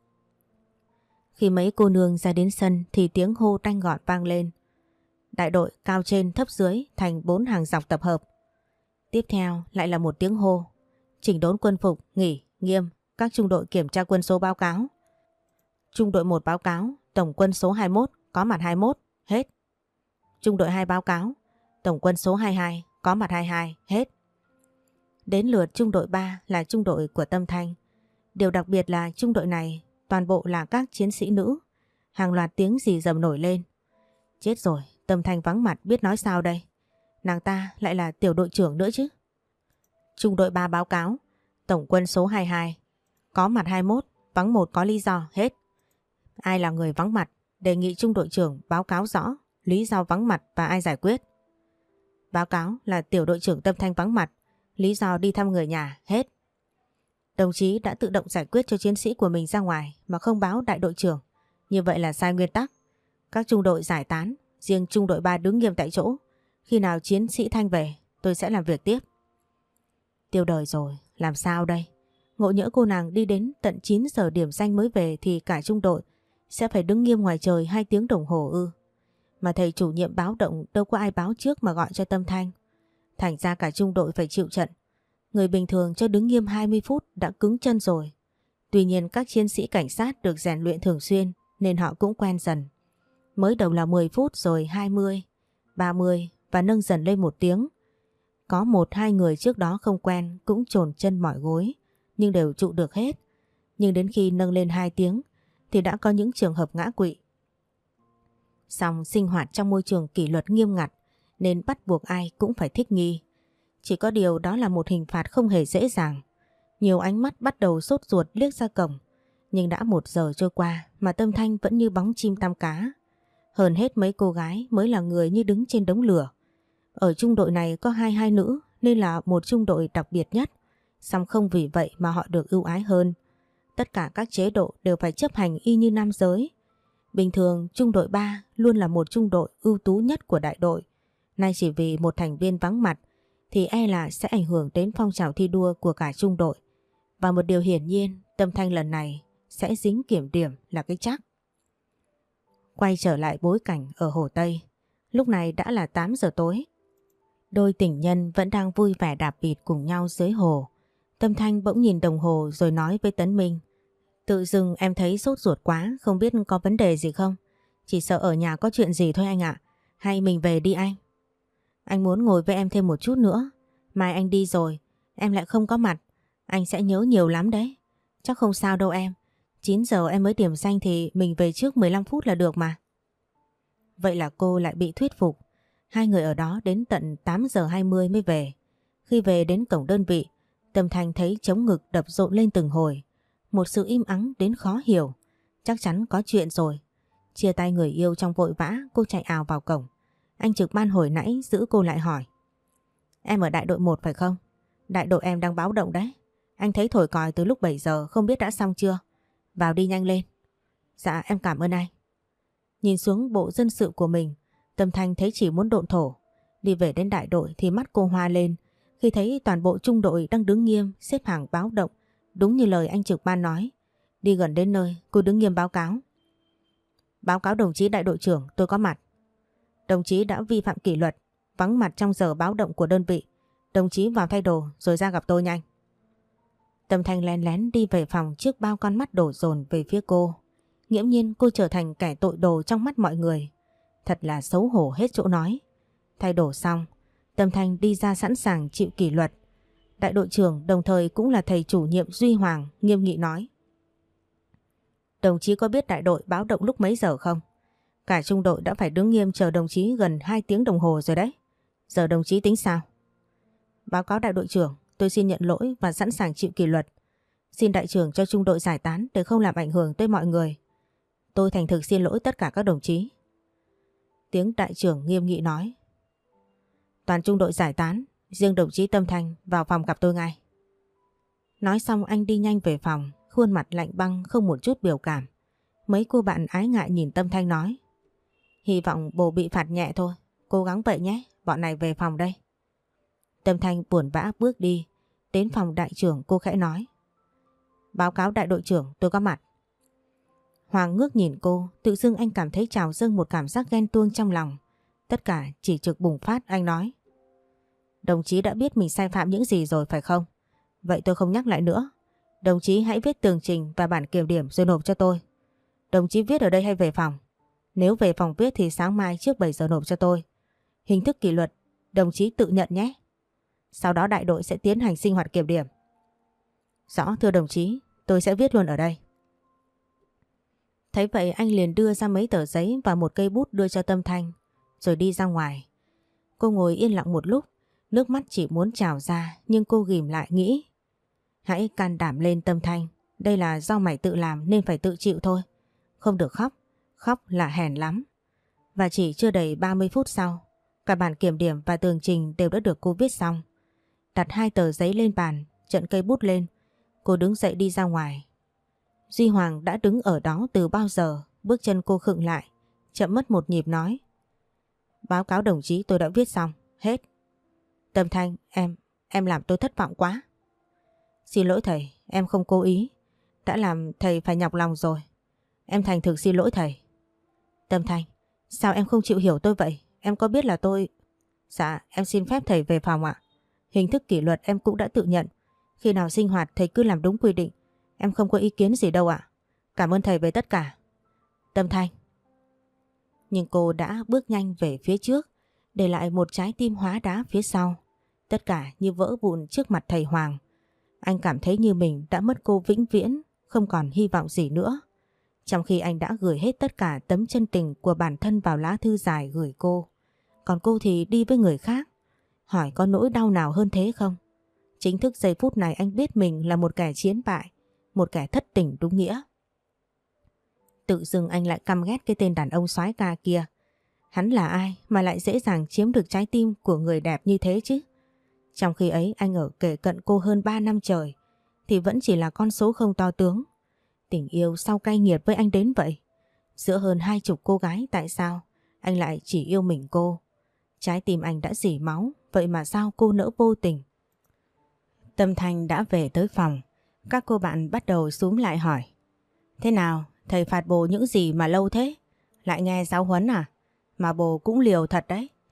[SPEAKER 1] Khi mấy cô nương ra đến sân thì tiếng hô tanh gọn vang lên. Đại đội cao trên thấp dưới thành 4 hàng dọc tập hợp. Tiếp theo lại là một tiếng hô: Chỉnh đốn quân phục, nghỉ, nghiêm, các trung đội kiểm tra quân số báo cáo. Trung đội 1 báo cáo, tổng quân số 21, có mặt 21, hết. Trung đội 2 báo cáo, tổng quân số 22, có mặt 22, hết. Đến lượt trung đội 3 là trung đội của Tâm Thanh. Điều đặc biệt là trung đội này toàn bộ là các chiến sĩ nữ. Hàng loạt tiếng rì rầm nổi lên. Chết rồi, Tâm Thanh vắng mặt biết nói sao đây. Nàng ta lại là tiểu đội trưởng nữa chứ. Trung đội 3 báo cáo, tổng quân số 22, có mặt 21, vắng 1 có lý do, hết. Ai là người vắng mặt, đề nghị trung đội trưởng báo cáo rõ lý do vắng mặt và ai giải quyết. Báo cáo là tiểu đội trưởng Tâm Thanh vắng mặt, lý do đi thăm người nhà, hết. Đồng chí đã tự động giải quyết cho chiến sĩ của mình ra ngoài mà không báo đại đội trưởng. Như vậy là sai nguyên tắc. Các trung đội giải tán, riêng trung đội 3 đứng nghiêm tại chỗ. Khi nào chiến sĩ Thanh về, tôi sẽ làm việc tiếp. Tiêu đời rồi, làm sao đây? Ngộ nhỡ cô nàng đi đến tận 9 giờ điểm danh mới về thì cả trung đội sẽ phải đứng nghiêm ngoài trời 2 tiếng đồng hồ ư? Mà thầy chủ nhiệm báo động đâu có ai báo trước mà gọi cho Tâm Thanh. Thành ra cả trung đội phải chịu trận. Người bình thường cho đứng nghiêm 20 phút đã cứng chân rồi. Tuy nhiên các chiến sĩ cảnh sát được rèn luyện thường xuyên nên họ cũng quen dần. Mới đầu là 10 phút rồi 20, 30 và nâng dần lên 1 tiếng. Có 1-2 người trước đó không quen cũng chồn chân mỏi gối nhưng đều trụ được hết. Nhưng đến khi nâng lên 2 tiếng thì đã có những trường hợp ngã quỵ. Song sinh hoạt trong môi trường kỷ luật nghiêm ngặt nên bắt buộc ai cũng phải thích nghi. Chỉ có điều đó là một hình phạt không hề dễ dàng. Nhiều ánh mắt bắt đầu sốt ruột liếc ra cổng. Nhưng đã 1 giờ trôi qua mà Tâm Thanh vẫn như bóng chim tăm cá. Hơn hết mấy cô gái mới là người như đứng trên đống lửa. Ở trung đội này có 22 nữ nên là một trung đội đặc biệt nhất. Song không vì vậy mà họ được ưu ái hơn. Tất cả các chế độ đều phải chấp hành y như nam giới. Bình thường trung đội 3 luôn là một trung đội ưu tú nhất của đại đội. Nay chỉ vì một thành viên vắng mặt thì e là sẽ ảnh hưởng đến phong trào thi đua của cả trung đội. Và một điều hiển nhiên, Tâm Thanh lần này sẽ dính kiểm điểm là cái chắc. Quay trở lại bối cảnh ở Hồ Tây, lúc này đã là 8 giờ tối. Đôi tình nhân vẫn đang vui vẻ đạp vịt cùng nhau dưới hồ. Tâm Thanh bỗng nhìn đồng hồ rồi nói với Tấn Minh. Tự dưng em thấy sốt ruột quá, không biết có vấn đề gì không? Chỉ sợ ở nhà có chuyện gì thôi anh ạ. Hay mình về đi anh? Anh muốn ngồi với em thêm một chút nữa. Mai anh đi rồi, em lại không có mặt. Anh sẽ nhớ nhiều lắm đấy. Chắc không sao đâu em. 9 giờ em mới điểm danh thì mình về trước 15 phút là được mà. Vậy là cô lại bị thuyết phục. Hai người ở đó đến tận 8 giờ 20 mới về. Khi về đến cổng đơn vị, Tâm Thanh thấy trống ngực đập rộn lên từng hồi. Một sự im ắng đến khó hiểu. Chắc chắn có chuyện rồi. Chia tay người yêu trong vội vã, cô chạy ào vào cổng. Anh trực ban hồi nãy giữ cô lại hỏi. Em ở đại đội 1 phải không? Đại đội em đang báo động đấy. Anh thấy thổi còi từ lúc 7 giờ, không biết đã xong chưa? Vào đi nhanh lên. Dạ em cảm ơn anh. Nhìn xuống bộ dân sự của mình, Tâm Thanh thấy chỉ muốn độn thổ. Đi về đến đại đội thì mắt cô hoa lên khi thấy toàn bộ trung đội đang đứng nghiêm xếp hàng báo động. Đúng như lời anh trực ban nói. Đi gần đến nơi, cô đứng nghiêm báo cáo. Báo cáo đồng chí đại đội trưởng, tôi có mặt. Đồng chí đã vi phạm kỷ luật, vắng mặt trong giờ báo động của đơn vị. Đồng chí vào thay đồ rồi ra gặp tôi nhanh. Tâm Thanh lén lén đi về phòng trước bao con mắt đổ dồn về phía cô. Nghiễm nhiên cô trở thành kẻ tội đồ trong mắt mọi người. Thật là xấu hổ hết chỗ nói. Thay đồ xong, Tâm Thanh đi ra sẵn sàng chịu kỷ luật. Đại đội trưởng đồng thời cũng là thầy chủ nhiệm Duy Hoàng nghiêm nghị nói. Đồng chí có biết đại đội báo động lúc mấy giờ không? Cả trung đội đã phải đứng nghiêm chờ đồng chí gần 2 tiếng đồng hồ rồi đấy. Giờ đồng chí tính sao? Báo cáo đại đội trưởng, tôi xin nhận lỗi và sẵn sàng chịu kỷ luật. Xin đại trưởng cho trung đội giải tán để không làm ảnh hưởng tới mọi người. Tôi thành thực xin lỗi tất cả các đồng chí. Tiếng đại trưởng nghiêm nghị nói. Toàn trung đội giải tán, riêng đồng chí Tâm Thanh vào phòng gặp tôi ngay. Nói xong anh đi nhanh về phòng, khuôn mặt lạnh băng không một chút biểu cảm. Mấy cô bạn ái ngại nhìn Tâm Thanh nói. Hy vọng bồ bị phạt nhẹ thôi, cố gắng vậy nhé, bọn này về phòng đây. Tâm Thanh buồn bã bước đi, đến phòng đại trưởng cô khẽ nói. Báo cáo đại đội trưởng, tôi có mặt. Hoàng ngước nhìn cô, tự dưng anh cảm thấy trào dâng một cảm giác ghen tuông trong lòng. Tất cả chỉ trực bùng phát, anh nói. Đồng chí đã biết mình sai phạm những gì rồi phải không? Vậy tôi không nhắc lại nữa. Đồng chí hãy viết tường trình và bản kiểm điểm rồi nộp cho tôi. Đồng chí viết ở đây hay về phòng? Nếu về phòng viết thì sáng mai trước 7 giờ nộp cho tôi. Hình thức kỷ luật, đồng chí tự nhận nhé. Sau đó đại đội sẽ tiến hành sinh hoạt kiểm điểm. Rõ thưa đồng chí, tôi sẽ viết luôn ở đây. Thấy vậy anh liền đưa ra mấy tờ giấy và một cây bút đưa cho Tâm Thanh, rồi đi ra ngoài. Cô ngồi yên lặng một lúc, nước mắt chỉ muốn trào ra nhưng cô ghìm lại nghĩ. Hãy can đảm lên Tâm Thanh, đây là do mày tự làm nên phải tự chịu thôi. Không được khóc, khóc là hèn lắm. Và chỉ chưa đầy 30 phút sau, cả bản kiểm điểm và tường trình đều đã được cô viết xong. Đặt 2 tờ giấy lên bàn, chận cây bút lên, cô đứng dậy đi ra ngoài. Duy Hoàng đã đứng ở đó từ bao giờ, bước chân cô khựng lại, chậm mất một nhịp nói. Báo cáo đồng chí tôi đã viết xong, hết. Tâm Thanh, em làm tôi thất vọng quá. Xin lỗi thầy, em không cố ý, đã làm thầy phải nhọc lòng rồi. Em thành thực xin lỗi thầy. Tâm Thanh, sao em không chịu hiểu tôi vậy? Em có biết là tôi... Dạ, em xin phép thầy về phòng ạ. Hình thức kỷ luật em cũng đã tự nhận. Khi nào sinh hoạt thầy cứ làm đúng quy định. Em không có ý kiến gì đâu ạ. Cảm ơn thầy về tất cả. Tâm Thanh. Nhưng cô đã bước nhanh về phía trước, để lại một trái tim hóa đá phía sau. Tất cả như vỡ vụn trước mặt thầy Hoàng. Anh cảm thấy như mình đã mất cô vĩnh viễn, không còn hy vọng gì nữa. Trong khi anh đã gửi hết tất cả tấm chân tình của bản thân vào lá thư dài gửi cô. Còn cô thì đi với người khác. Hỏi có nỗi đau nào hơn thế không? Chính thức giây phút này anh biết mình là một kẻ chiến bại, một kẻ thất tình đúng nghĩa. Tự dưng anh lại căm ghét cái tên đàn ông soái ca kia. Hắn là ai mà lại dễ dàng chiếm được trái tim của người đẹp như thế chứ? Trong khi ấy anh ở kề cận cô hơn 3 năm trời thì vẫn chỉ là con số không to tướng. Tình yêu sao cay nghiệt với anh đến vậy? Giữa hơn 20 cô gái tại sao anh lại chỉ yêu mình cô? Trái tim anh đã rỉ máu, vậy mà sao cô nỡ vô tình? Tâm Thanh đã về tới phòng. Các cô bạn bắt đầu xúm lại hỏi. Thế nào, thầy phạt bồ những gì mà lâu thế? Lại nghe giáo huấn à? Mà bồ cũng liều thật đấy.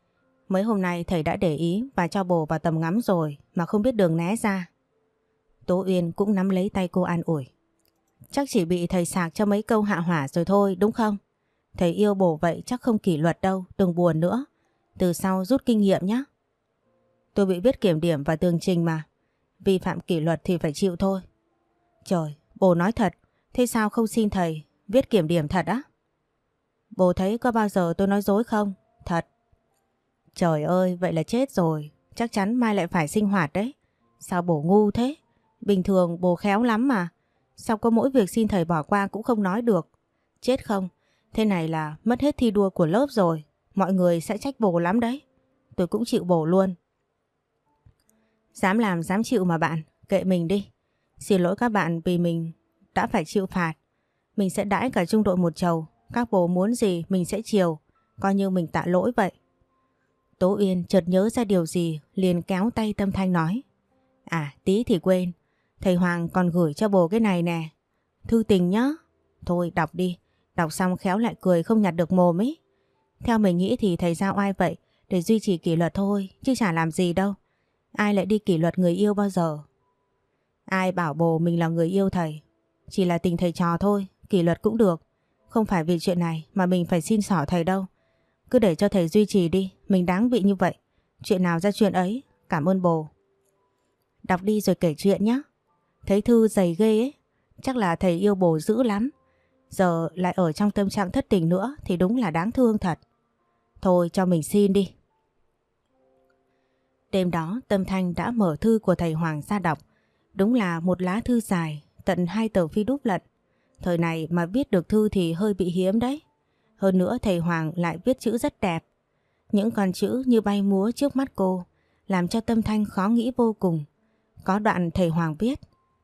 [SPEAKER 1] Mấy hôm nay thầy đã để ý và cho bồ vào tầm ngắm rồi mà không biết đường né ra. Tố Uyên cũng nắm lấy tay cô an ủi. Chắc chỉ bị thầy sạc cho mấy câu hạ hỏa rồi thôi đúng không? Thầy yêu bồ vậy chắc không kỷ luật đâu, đừng buồn nữa. Từ sau rút kinh nghiệm nhé. Tôi bị viết kiểm điểm và tường trình mà. Vi phạm kỷ luật thì phải chịu thôi. Trời, bồ nói thật, thế sao không xin thầy viết kiểm điểm thật á? Bồ thấy có bao giờ tôi nói dối không? Thật. Trời ơi, vậy là chết rồi. Chắc chắn mai lại phải sinh hoạt đấy. Sao bồ ngu thế? Bình thường bồ khéo lắm mà. Sao có mỗi việc xin thầy bỏ qua cũng không nói được? Chết không? Thế này là mất hết thi đua của lớp rồi. Mọi người sẽ trách bồ lắm đấy. Tôi cũng chịu bồ luôn. Dám làm dám chịu mà bạn. Kệ mình đi. Xin lỗi các bạn vì mình đã phải chịu phạt. Mình sẽ đãi cả trung đội một chầu. Các bồ muốn gì mình sẽ chiều. Coi như mình tạ lỗi vậy. Tố Uyên chợt nhớ ra điều gì liền kéo tay Tâm Thanh nói. À tí thì quên. Thầy Hoàng còn gửi cho bồ cái này nè. Thư tình nhá. Thôi đọc đi. Đọc xong khéo lại cười không nhặt được mồm ấy. Theo mình nghĩ thì thầy giao oai vậy để duy trì kỷ luật thôi chứ chả làm gì đâu. Ai lại đi kỷ luật người yêu bao giờ? Ai bảo bồ mình là người yêu thầy? Chỉ là tình thầy trò thôi, kỷ luật cũng được. Không phải vì chuyện này mà mình phải xin xỏ thầy đâu. Cứ để cho thầy duy trì đi, mình đáng bị như vậy. Chuyện nào ra chuyện ấy, cảm ơn bồ. Đọc đi rồi kể chuyện nhé. Thấy thư dày ghê ấy, chắc là thầy yêu bồ dữ lắm. Giờ lại ở trong tâm trạng thất tình nữa thì đúng là đáng thương thật. Thôi cho mình xin đi. Đêm đó Tâm Thanh đã mở thư của thầy Hoàng ra đọc. Đúng là một lá thư dài, tận 2 tờ phi đúp lận. Thời này mà viết được thư thì hơi bị hiếm đấy. Hơn nữa thầy Hoàng lại viết chữ rất đẹp. Những con chữ như bay múa trước mắt cô, làm cho Tâm Thanh khó nghĩ vô cùng. Có đoạn thầy Hoàng viết.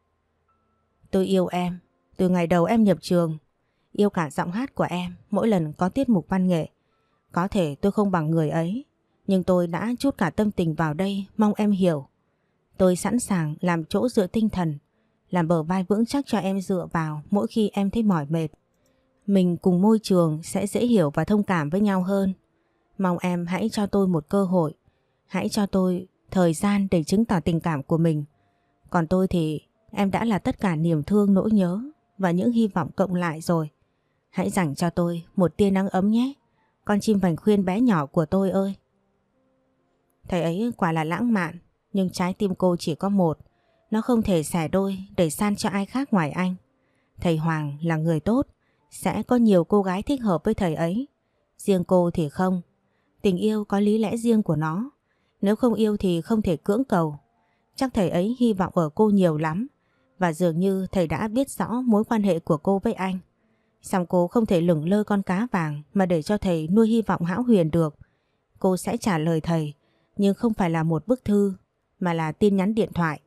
[SPEAKER 1] Tôi yêu em, từ ngày đầu em nhập trường. Yêu cả giọng hát của em mỗi lần có tiết mục văn nghệ. Có thể tôi không bằng người ấy, nhưng tôi đã chút cả tâm tình vào đây, mong em hiểu. Tôi sẵn sàng làm chỗ dựa tinh thần, làm bờ vai vững chắc cho em dựa vào mỗi khi em thấy mỏi mệt. Mình cùng môi trường sẽ dễ hiểu và thông cảm với nhau hơn. Mong em hãy cho tôi một cơ hội, hãy cho tôi thời gian để chứng tỏ tình cảm của mình. Còn tôi thì em đã là tất cả niềm thương, nỗi nhớ và những hy vọng cộng lại rồi. Hãy dành cho tôi một tia nắng ấm nhé, con chim vành khuyên bé nhỏ của tôi ơi. Thầy ấy quả là lãng mạn, nhưng trái tim cô chỉ có một. Nó không thể xẻ đôi để san cho ai khác ngoài anh. Thầy Hoàng là người tốt, sẽ có nhiều cô gái thích hợp với thầy ấy. Riêng cô thì không. Tình yêu có lý lẽ riêng của nó. Nếu không yêu thì không thể cưỡng cầu. Chắc thầy ấy hy vọng ở cô nhiều lắm. Và dường như thầy đã biết rõ mối quan hệ của cô với anh. Song cô không thể lửng lơ con cá vàng mà để cho thầy nuôi hy vọng hão huyền được. Cô sẽ trả lời thầy, nhưng không phải là một bức thư, mà là tin nhắn điện thoại.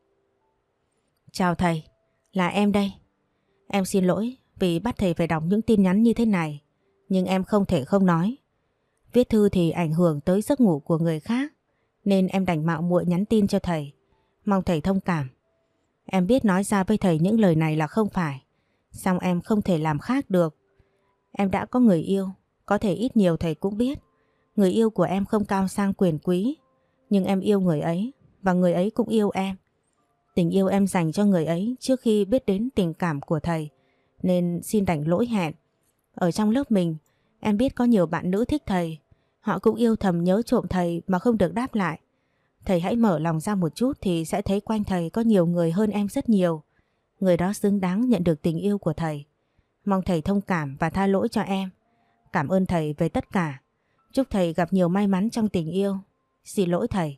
[SPEAKER 1] Chào thầy, là em đây. Em xin lỗi vì bắt thầy phải đọc những tin nhắn như thế này, nhưng em không thể không nói. Viết thư thì ảnh hưởng tới giấc ngủ của người khác, nên em đành mạo muội nhắn tin cho thầy. Mong thầy thông cảm. Em biết nói ra với thầy những lời này là không phải, song em không thể làm khác được. Em đã có người yêu, có thể ít nhiều thầy cũng biết. Người yêu của em không cao sang quyền quý, nhưng em yêu người ấy và người ấy cũng yêu em. Tình yêu em dành cho người ấy trước khi biết đến tình cảm của thầy, nên xin đành lỗi hẹn. Ở trong lớp mình, em biết có nhiều bạn nữ thích thầy. Họ cũng yêu thầm nhớ trộm thầy mà không được đáp lại. Thầy hãy mở lòng ra một chút thì sẽ thấy quanh thầy có nhiều người hơn em rất nhiều. Người đó xứng đáng nhận được tình yêu của thầy. Mong thầy thông cảm và tha lỗi cho em. Cảm ơn thầy về tất cả. Chúc thầy gặp nhiều may mắn trong tình yêu. Xin lỗi thầy.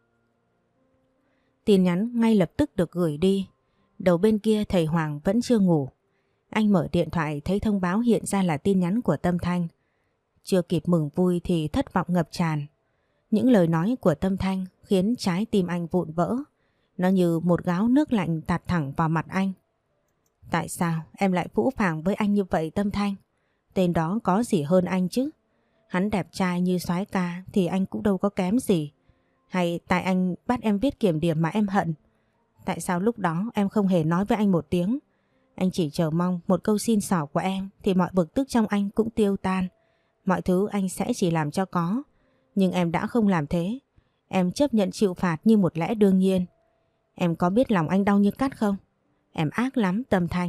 [SPEAKER 1] Tin nhắn ngay lập tức được gửi đi. Đầu bên kia thầy Hoàng vẫn chưa ngủ. Anh mở điện thoại thấy thông báo hiện ra là tin nhắn của Tâm Thanh. Chưa kịp mừng vui thì thất vọng ngập tràn. Những lời nói của Tâm Thanh khiến trái tim anh vụn vỡ. Nó như một gáo nước lạnh tạt thẳng vào mặt anh. Tại sao em lại phũ phàng với anh như vậy Tâm Thanh? Tên đó có gì hơn anh chứ? Hắn đẹp trai như soái ca thì anh cũng đâu có kém gì. Hay tại anh bắt em viết kiểm điểm mà em hận? Tại sao lúc đó em không hề nói với anh một tiếng? Anh chỉ chờ mong một câu xin xỏ của em thì mọi bực tức trong anh cũng tiêu tan. Mọi thứ anh sẽ chỉ làm cho có. Nhưng em đã không làm thế. Em chấp nhận chịu phạt như một lẽ đương nhiên. Em có biết lòng anh đau như cắt không? Em ác lắm Tâm Thanh.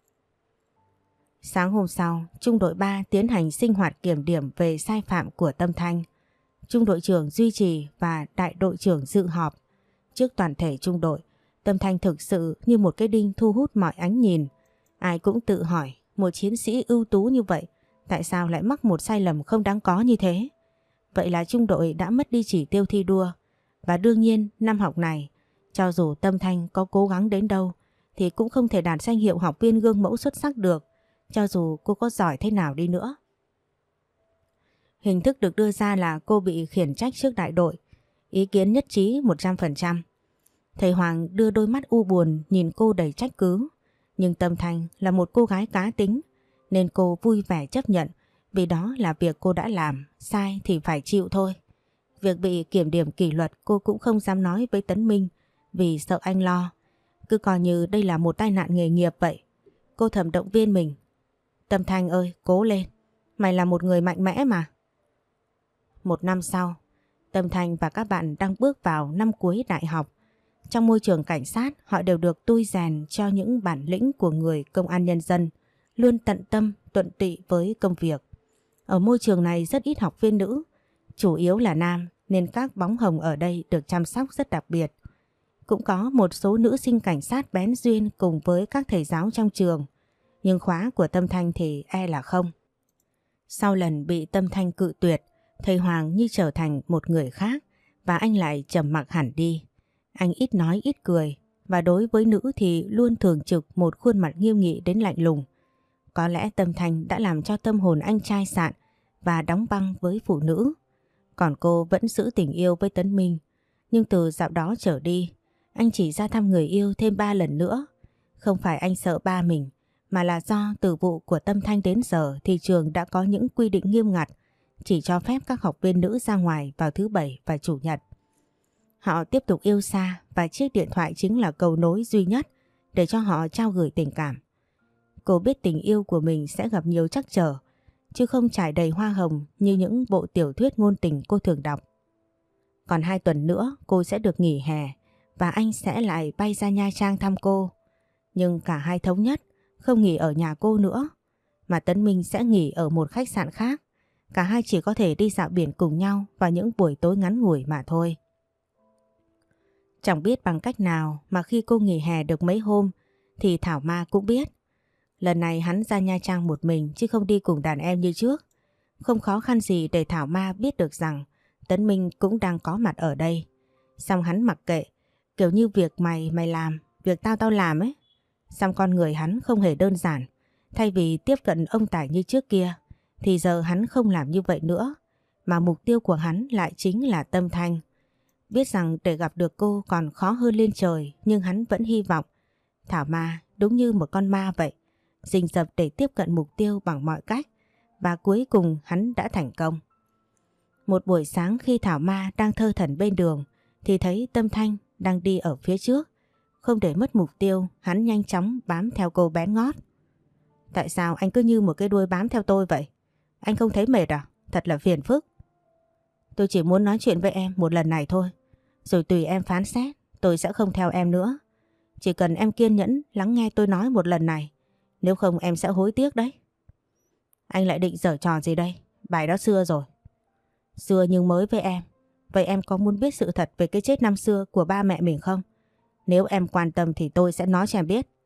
[SPEAKER 1] Sáng hôm sau, trung đội 3 tiến hành sinh hoạt kiểm điểm về sai phạm của Tâm Thanh. Trung đội trưởng duy trì và đại đội trưởng dự họp. Trước toàn thể trung đội, Tâm Thanh thực sự như một cái đinh thu hút mọi ánh nhìn. Ai cũng tự hỏi, một chiến sĩ ưu tú như vậy, tại sao lại mắc một sai lầm không đáng có như thế? Vậy là trung đội đã mất đi chỉ tiêu thi đua. Và đương nhiên năm học này, cho dù Tâm Thanh có cố gắng đến đâu, thì cũng không thể đạt danh hiệu học viên gương mẫu xuất sắc được, cho dù cô có giỏi thế nào đi nữa. Hình thức được đưa ra là cô bị khiển trách trước đại đội, ý kiến nhất trí 100%. Thầy Hoàng đưa đôi mắt u buồn nhìn cô đầy trách cứ, nhưng Tâm Thanh là một cô gái cá tính, nên cô vui vẻ chấp nhận, vì đó là việc cô đã làm, sai thì phải chịu thôi. Việc bị kiểm điểm kỷ luật cô cũng không dám nói với Tấn Minh vì sợ anh lo, cứ coi như đây là một tai nạn nghề nghiệp vậy. Cô thầm động viên mình. Tâm Thanh ơi, cố lên, mày là một người mạnh mẽ mà. Một năm sau, Tâm Thanh và các bạn đang bước vào năm cuối đại học. Trong môi trường cảnh sát, họ đều được tui rèn cho những bản lĩnh của người công an nhân dân, luôn tận tâm, tuận tị với công việc. Ở môi trường này rất ít học viên nữ, chủ yếu là nam, nên các bóng hồng ở đây được chăm sóc rất đặc biệt. Cũng có một số nữ sinh cảnh sát bén duyên cùng với các thầy giáo trong trường, nhưng khóa của Tâm Thanh thì e là không. Sau lần bị Tâm Thanh cự tuyệt, thầy Hoàng như trở thành một người khác và anh lại trầm mặc hẳn đi. Anh ít nói ít cười và đối với nữ thì luôn thường trực một khuôn mặt nghiêm nghị đến lạnh lùng. Có lẽ Tâm Thanh đã làm cho tâm hồn anh chai sạn và đóng băng với phụ nữ. Còn cô vẫn giữ tình yêu với Tấn Minh. Nhưng từ dạo đó trở đi, anh chỉ ra thăm người yêu thêm 3 lần nữa. Không phải anh sợ ba mình, mà là do từ vụ của Tâm Thanh đến giờ thì trường đã có những quy định nghiêm ngặt, chỉ cho phép các học viên nữ ra ngoài vào thứ Bảy và Chủ nhật. Họ tiếp tục yêu xa và chiếc điện thoại chính là cầu nối duy nhất để cho họ trao gửi tình cảm. Cô biết tình yêu của mình sẽ gặp nhiều trắc trở, chứ không trải đầy hoa hồng như những bộ tiểu thuyết ngôn tình cô thường đọc. Còn 2 tuần nữa cô sẽ được nghỉ hè và anh sẽ lại bay ra Nha Trang thăm cô. Nhưng cả hai thống nhất không nghỉ ở nhà cô nữa, mà Tấn Minh sẽ nghỉ ở một khách sạn khác. Cả hai chỉ có thể đi dạo biển cùng nhau vào những buổi tối ngắn ngủi mà thôi. Chẳng biết bằng cách nào mà khi cô nghỉ hè được mấy hôm thì Thảo Ma cũng biết. Lần này hắn ra Nha Trang một mình chứ không đi cùng đàn em như trước. Không khó khăn gì để Thảo Ma biết được rằng Tấn Minh cũng đang có mặt ở đây. Xong hắn mặc kệ, kiểu như việc mày làm, việc tao làm ấy. Xong con người hắn không hề đơn giản. Thay vì tiếp cận ông Tài như trước kia, thì giờ hắn không làm như vậy nữa. Mà mục tiêu của hắn lại chính là Tâm Thanh. Biết rằng để gặp được cô còn khó hơn lên trời, nhưng hắn vẫn hy vọng. Thảo Ma đúng như một con ma vậy, rình rập để tiếp cận mục tiêu bằng mọi cách. Và cuối cùng hắn đã thành công. Một buổi sáng khi Thảo Ma đang thơ thẩn bên đường thì thấy Tâm Thanh đang đi ở phía trước. Không để mất mục tiêu, hắn nhanh chóng bám theo cô bén ngót. Tại sao anh cứ như một cái đuôi bám theo tôi vậy? Anh không thấy mệt à? Thật là phiền phức. Tôi chỉ muốn nói chuyện với em một lần này thôi. Rồi tùy em phán xét, tôi sẽ không theo em nữa. Chỉ cần em kiên nhẫn lắng nghe tôi nói một lần này. Nếu không em sẽ hối tiếc đấy. Anh lại định giở trò gì đây? Bài đó xưa rồi. Xưa nhưng mới với em. Vậy em có muốn biết sự thật về cái chết năm xưa của ba mẹ mình không? Nếu em quan tâm thì tôi sẽ nói cho em biết.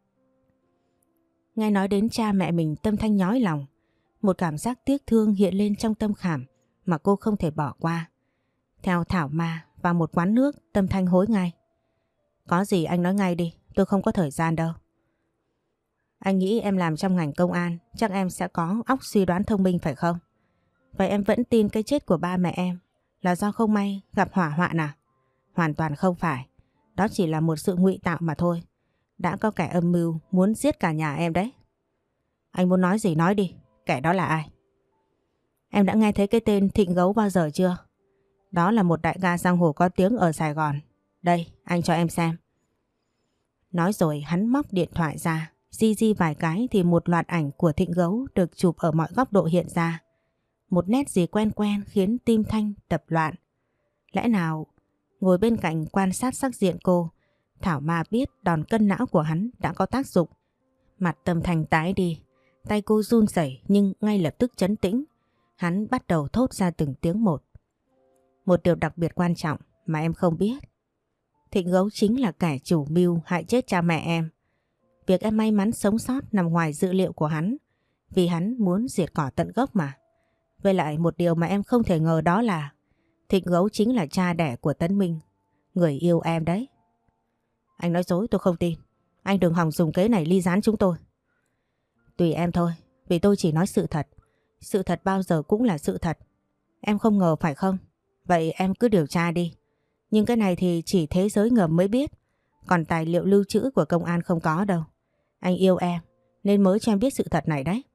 [SPEAKER 1] Nghe nói đến cha mẹ mình, Tâm Thanh nhói lòng. Một cảm giác tiếc thương hiện lên trong tâm khảm mà cô không thể bỏ qua. Theo Thảo Ma vào một quán nước, Tâm Thanh hối ngay. Có gì anh nói ngay đi, tôi không có thời gian đâu. Anh nghĩ em làm trong ngành công an, chắc em sẽ có óc suy đoán thông minh phải không? Vậy em vẫn tin cái chết của ba mẹ em là do không may gặp hỏa hoạn à? Hoàn toàn không phải. Đó chỉ là một sự ngụy tạo mà thôi. Đã có kẻ âm mưu muốn giết cả nhà em đấy. Anh muốn nói gì nói đi, kẻ đó là ai? Em đã nghe thấy cái tên Thịnh Gấu bao giờ chưa? Đó là một đại ca giang hồ có tiếng ở Sài Gòn. Đây, anh cho em xem. Nói rồi hắn móc điện thoại ra, di vài cái thì một loạt ảnh của Thịnh Gấu được chụp ở mọi góc độ hiện ra. một nét gì quen quen khiến tim Thanh đập loạn. Lẽ nào ngồi bên cạnh quan sát sắc diện cô, Thảo Ma biết đòn cân não của hắn đã có tác dụng. Mặt Tâm Thanh tái đi, tay cô run rẩy nhưng ngay lập tức trấn tĩnh. Hắn bắt đầu thốt ra từng tiếng một. Một điều đặc biệt quan trọng mà em không biết. Thịnh Gấu chính là kẻ chủ mưu hại chết cha mẹ em. Việc em may mắn sống sót nằm ngoài dự liệu của hắn, vì hắn muốn diệt cỏ tận gốc mà. Với lại một điều mà em không thể ngờ đó là Thịnh Gấu chính là cha đẻ của Tấn Minh, người yêu em đấy. Anh nói dối tôi không tin. Anh đừng hòng dùng kế này ly gián chúng tôi. Tùy em thôi, vì tôi chỉ nói sự thật. Sự thật bao giờ cũng là sự thật. Em không ngờ phải không? Vậy em cứ điều tra đi. Nhưng cái này thì chỉ thế giới ngầm mới biết. Còn tài liệu lưu trữ của công an không có đâu. Anh yêu em nên mới cho em biết sự thật này đấy.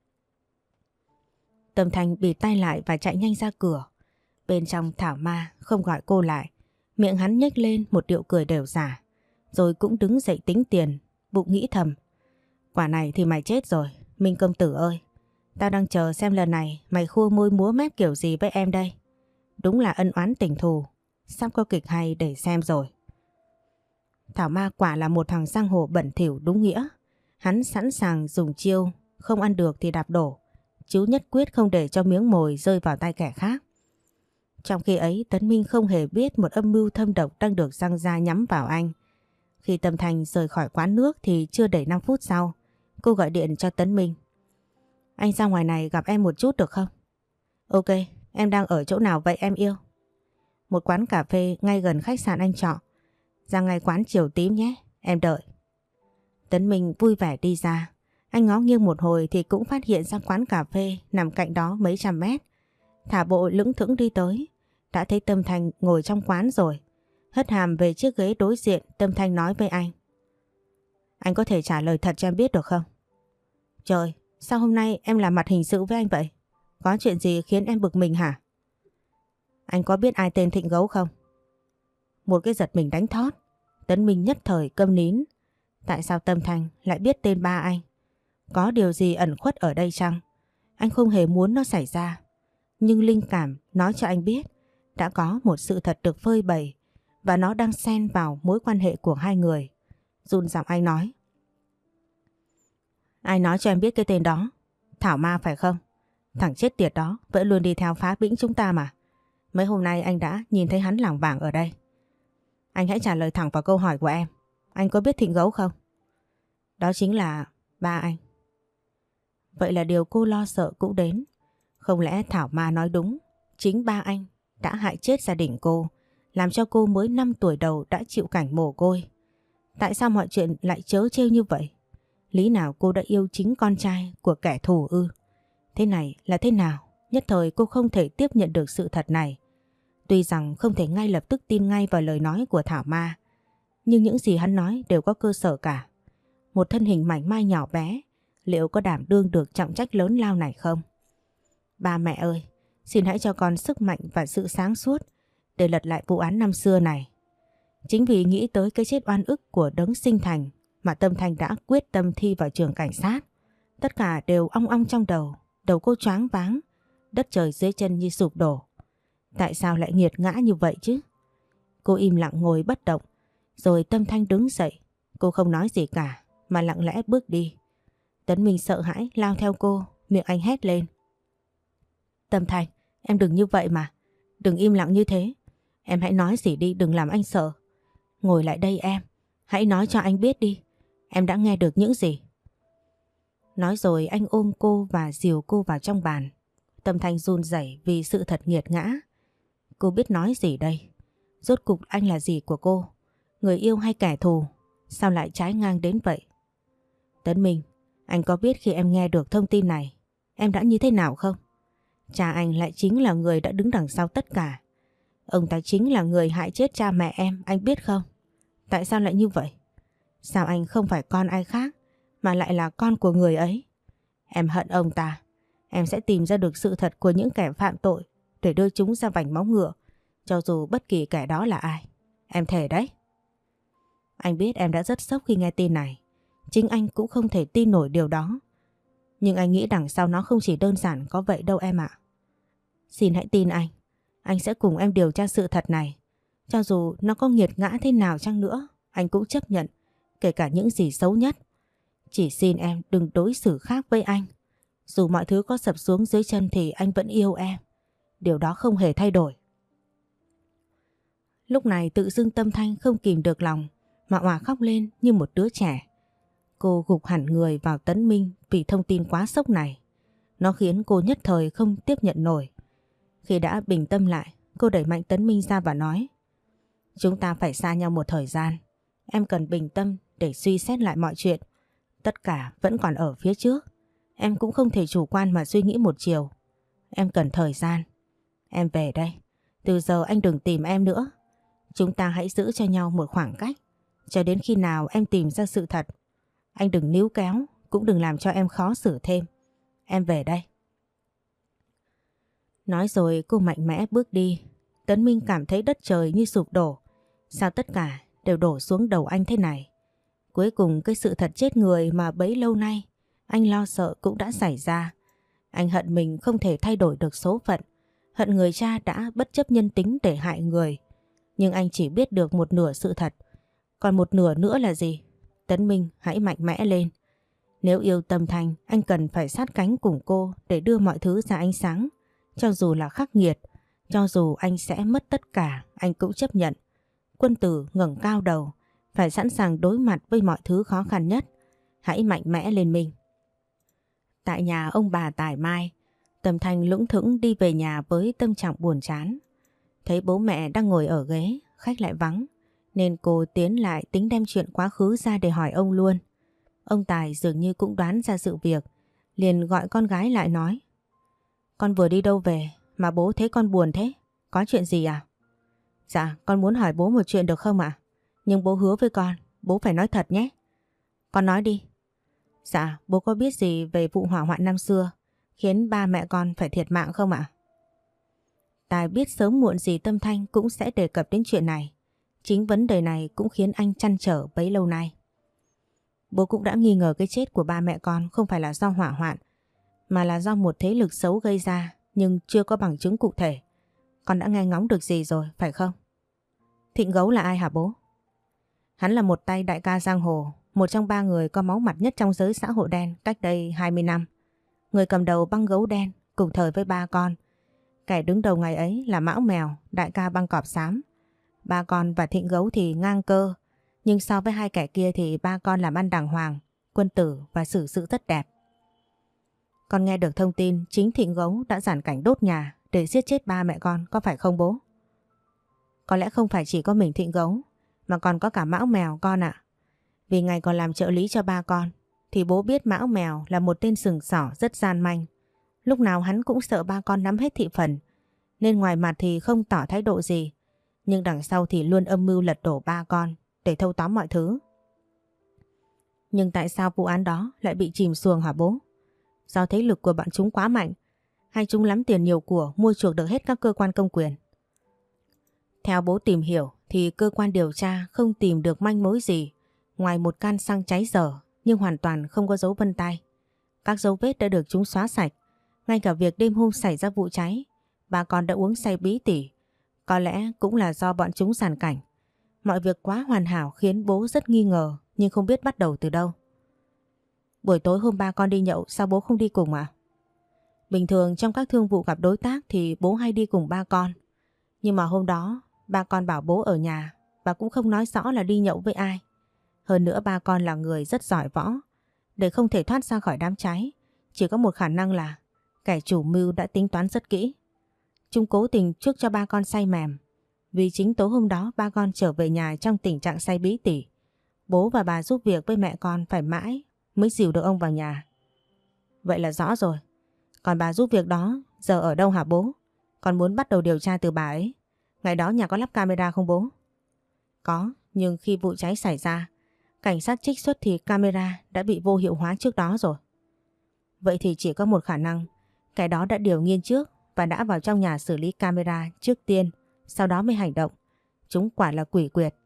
[SPEAKER 1] Tâm Thanh bịt tay lại và chạy nhanh ra cửa. Bên trong Thảo Ma không gọi cô lại. Miệng hắn nhếch lên một điệu cười đều giả. Rồi cũng đứng dậy tính tiền, bụng nghĩ thầm. Quả này thì mày chết rồi, Minh công tử ơi. Tao đang chờ xem lần này mày khua môi múa mép kiểu gì với em đây. Đúng là ân oán tình thù. Sắp có kịch hay để xem rồi. Thảo Ma quả là một thằng giang hồ bẩn thỉu đúng nghĩa. Hắn sẵn sàng dùng chiêu, không ăn được thì đạp đổ. Chứ nhất quyết không để cho miếng mồi rơi vào tay kẻ khác. Trong khi ấy Tấn Minh không hề biết một âm mưu thâm độc đang được giăng ra nhắm vào anh. Khi Tâm Thanh rời khỏi quán nước thì chưa đầy 5 phút sau, cô gọi điện cho Tấn Minh. Anh ra ngoài này gặp em một chút được không? Ok, em đang ở chỗ nào vậy em yêu? Một quán cà phê ngay gần khách sạn anh trọ. Ra ngay quán Chiều Tím nhé, em đợi. Tấn Minh vui vẻ đi ra. Anh ngó nghiêng một hồi thì cũng phát hiện ra quán cà phê nằm cạnh đó mấy trăm mét. Thả bộ lững thững đi tới. Đã thấy Tâm Thanh ngồi trong quán rồi. Hất hàm về chiếc ghế đối diện, Tâm Thanh nói với anh. Anh có thể trả lời thật cho em biết được không? Trời, sao hôm nay em làm mặt hình sự với anh vậy? Có chuyện gì khiến em bực mình hả? Anh có biết ai tên Thịnh Gấu không? Một cái giật mình đánh thót. Tấn Minh nhất thời câm nín. Tại sao Tâm Thanh lại biết tên ba anh? Có điều gì ẩn khuất ở đây chăng? Anh không hề muốn nó xảy ra. Nhưng linh cảm nói cho anh biết đã có một sự thật được phơi bày và nó đang xen vào mối quan hệ của hai người. Run giọng anh nói. Ai nói cho em biết cái tên đó? Thảo Ma phải không? Thằng chết tiệt đó vẫn luôn đi theo phá bĩnh chúng ta mà. Mấy hôm nay anh đã nhìn thấy hắn lảng vảng ở đây. Anh hãy trả lời thẳng vào câu hỏi của em. Anh có biết Thịnh Gấu không? Đó chính là ba anh. Vậy là điều cô lo sợ cũng đến. Không lẽ Thảo Ma nói đúng? Chính ba anh đã hại chết gia đình cô, làm cho cô mới 5 tuổi đầu đã chịu cảnh mồ côi. Tại sao mọi chuyện lại trớ trêu như vậy? Lý nào cô đã yêu chính con trai của kẻ thù ư? Thế này là thế nào? Nhất thời cô không thể tiếp nhận được sự thật này. Tuy rằng không thể ngay lập tức tin ngay vào lời nói của Thảo Ma, nhưng những gì hắn nói đều có cơ sở cả. Một thân hình mảnh mai nhỏ bé, liệu có đảm đương được trọng trách lớn lao này không? Ba mẹ ơi, xin hãy cho con sức mạnh và sự sáng suốt để lật lại vụ án năm xưa này. Chính vì nghĩ tới cái chết oan ức của đấng sinh thành mà Tâm Thanh đã quyết tâm thi vào trường cảnh sát. Tất cả đều ong ong trong đầu cô choáng váng, đất trời dưới chân như sụp đổ. Tại sao lại nghiệt ngã như vậy chứ? Cô im lặng ngồi bất động, rồi Tâm Thanh đứng dậy. Cô không nói gì cả mà lặng lẽ bước đi. Tấn Minh sợ hãi lao theo cô, miệng anh hét lên. Tâm Thanh, em đừng như vậy mà. Đừng im lặng như thế. Em hãy nói gì đi, đừng làm anh sợ. Ngồi lại đây em. Hãy nói cho anh biết đi. Em đã nghe được những gì? Nói rồi anh ôm cô và dìu cô vào trong bàn. Tâm Thanh run rẩy vì sự thật nghiệt ngã. Cô biết nói gì đây? Rốt cục anh là gì của cô? Người yêu hay kẻ thù? Sao lại trái ngang đến vậy? Tấn Minh, anh có biết khi em nghe được thông tin này, em đã như thế nào không? Cha anh lại chính là người đã đứng đằng sau tất cả. Ông ta chính là người hại chết cha mẹ em, anh biết không? Tại sao lại như vậy? Sao anh không phải con ai khác mà lại là con của người ấy? Em hận ông ta. Em sẽ tìm ra được sự thật của những kẻ phạm tội để đưa chúng ra vành móng ngựa, cho dù bất kỳ kẻ đó là ai. Em thề đấy. Anh biết em đã rất sốc khi nghe tin này. Chính anh cũng không thể tin nổi điều đó. Nhưng anh nghĩ đằng sau nó không chỉ đơn giản có vậy đâu em ạ. Xin hãy tin anh sẽ cùng em điều tra sự thật này. Cho dù nó có nghiệt ngã thế nào chăng nữa, anh cũng chấp nhận, kể cả những gì xấu nhất. Chỉ xin em đừng đối xử khác với anh. Dù mọi thứ có sập xuống dưới chân thì anh vẫn yêu em. Điều đó không hề thay đổi. Lúc này tự dưng Tâm Thanh không kìm được lòng mà òa khóc lên như một đứa trẻ. Cô gục hẳn người vào Tấn Minh vì thông tin quá sốc này. Nó khiến cô nhất thời không tiếp nhận nổi. Khi đã bình tâm lại, cô đẩy mạnh Tấn Minh ra và nói: chúng ta phải xa nhau một thời gian. Em cần bình tâm để suy xét lại mọi chuyện. Tất cả vẫn còn ở phía trước. Em cũng không thể chủ quan mà suy nghĩ một chiều. Em cần thời gian. Em về đây. Từ giờ anh đừng tìm em nữa. Chúng ta hãy giữ cho nhau một khoảng cách cho đến khi nào em tìm ra sự thật. Anh đừng níu kéo, cũng đừng làm cho em khó xử thêm. Em về đây. Nói rồi cô mạnh mẽ bước đi. Tấn Minh cảm thấy đất trời như sụp đổ. Sao tất cả đều đổ xuống đầu anh thế này? Cuối cùng cái sự thật chết người mà bấy lâu nay anh lo sợ cũng đã xảy ra. Anh hận mình không thể thay đổi được số phận. Hận người cha đã bất chấp nhân tính để hại người. Nhưng anh chỉ biết được một nửa sự thật. Còn một nửa nữa là gì? Tấn Minh hãy mạnh mẽ lên. Nếu yêu Tâm Thanh, anh cần phải sát cánh cùng cô để đưa mọi thứ ra ánh sáng. Cho dù là khắc nghiệt, cho dù anh sẽ mất tất cả, anh cũng chấp nhận. Quân tử ngẩng cao đầu, phải sẵn sàng đối mặt với mọi thứ khó khăn nhất. Hãy mạnh mẽ lên mình. Tại nhà ông bà Tài Mai, Tâm Thanh lững thững đi về nhà với tâm trạng buồn chán. Thấy bố mẹ đang ngồi ở ghế, khách lại vắng, nên cô tiến lại tính đem chuyện quá khứ ra để hỏi ông luôn. Ông Tài dường như cũng đoán ra sự việc, liền gọi con gái lại nói: con vừa đi đâu về mà bố thấy con buồn thế? Có chuyện gì à? Dạ, con muốn hỏi bố một chuyện được không ạ? Nhưng bố hứa với con, bố phải nói thật nhé. Con nói đi. Dạ, bố có biết gì về vụ hỏa hoạn năm xưa khiến ba mẹ con phải thiệt mạng không ạ? Tài biết sớm muộn gì Tâm Thanh cũng sẽ đề cập đến chuyện này. Chính vấn đề này cũng khiến anh trăn trở bấy lâu nay. Bố cũng đã nghi ngờ cái chết của ba mẹ con không phải là do hỏa hoạn, mà là do một thế lực xấu gây ra, nhưng chưa có bằng chứng cụ thể. Con đã nghe ngóng được gì rồi, phải không? Thịnh Gấu là ai hả bố? Hắn là một tay đại ca giang hồ, một trong ba người có máu mặt nhất trong giới xã hội đen cách đây 20 năm. Người cầm đầu băng Gấu đen cùng thời với ba con. Kẻ đứng đầu ngày ấy là Mão Mèo, đại ca băng Cọp Xám. Ba con và Thịnh Gấu thì ngang cơ, nhưng so với hai kẻ kia thì ba con làm ăn đàng hoàng, quân tử và xử sự rất đẹp. Con nghe được thông tin chính Thịnh Gấu đã giản cảnh đốt nhà để giết chết ba mẹ con, có phải không bố? Có lẽ không phải chỉ có mình Thịnh Gấu, mà còn có cả Mão Mèo con ạ. Vì ngày còn làm trợ lý cho ba con, thì bố biết Mão Mèo là một tên sừng sỏ rất gian manh. Lúc nào hắn cũng sợ ba con nắm hết thị phần, nên ngoài mặt thì không tỏ thái độ gì, nhưng đằng sau thì luôn âm mưu lật đổ ba con để thâu tóm mọi thứ. Nhưng tại sao vụ án đó lại bị chìm xuồng hả bố? Do thế lực của bọn chúng quá mạnh, hay chúng lắm tiền nhiều của mua chuộc được hết các cơ quan công quyền? Theo bố tìm hiểu thì cơ quan điều tra không tìm được manh mối gì ngoài một can xăng cháy dở, nhưng hoàn toàn không có dấu vân tay. Các dấu vết đã được chúng xóa sạch. Ngay cả việc đêm hôm xảy ra vụ cháy, bà con đã uống say bí tỉ. Có lẽ cũng là do bọn chúng giàn cảnh. Mọi việc quá hoàn hảo khiến bố rất nghi ngờ, nhưng không biết bắt đầu từ đâu. Buổi tối hôm ba con đi nhậu, sao bố không đi cùng à? Bình thường trong các thương vụ gặp đối tác thì bố hay đi cùng ba con. Nhưng mà hôm đó ba con bảo bố ở nhà và cũng không nói rõ là đi nhậu với ai. Hơn nữa ba con là người rất giỏi võ. Để không thể thoát ra khỏi đám cháy, chỉ có một khả năng là kẻ chủ mưu đã tính toán rất kỹ. Chúng cố tình chuốc cho ba con say mềm. Vì chính tối hôm đó ba con trở về nhà trong tình trạng say bí tỉ. Bố và bà giúp việc với mẹ con phải mãi mới dìu được ông vào nhà. Vậy là rõ rồi. Còn bà giúp việc đó giờ ở đâu hả bố? Con muốn bắt đầu điều tra từ bà ấy. Ngày đó nhà có lắp camera không bố? Có, nhưng khi vụ cháy xảy ra, cảnh sát trích xuất thì camera đã bị vô hiệu hóa trước đó rồi. Vậy thì chỉ có một khả năng, kẻ đó đã điều nghiên trước và đã vào trong nhà xử lý camera trước tiên, sau đó mới hành động. Chúng quả là quỷ quyệt.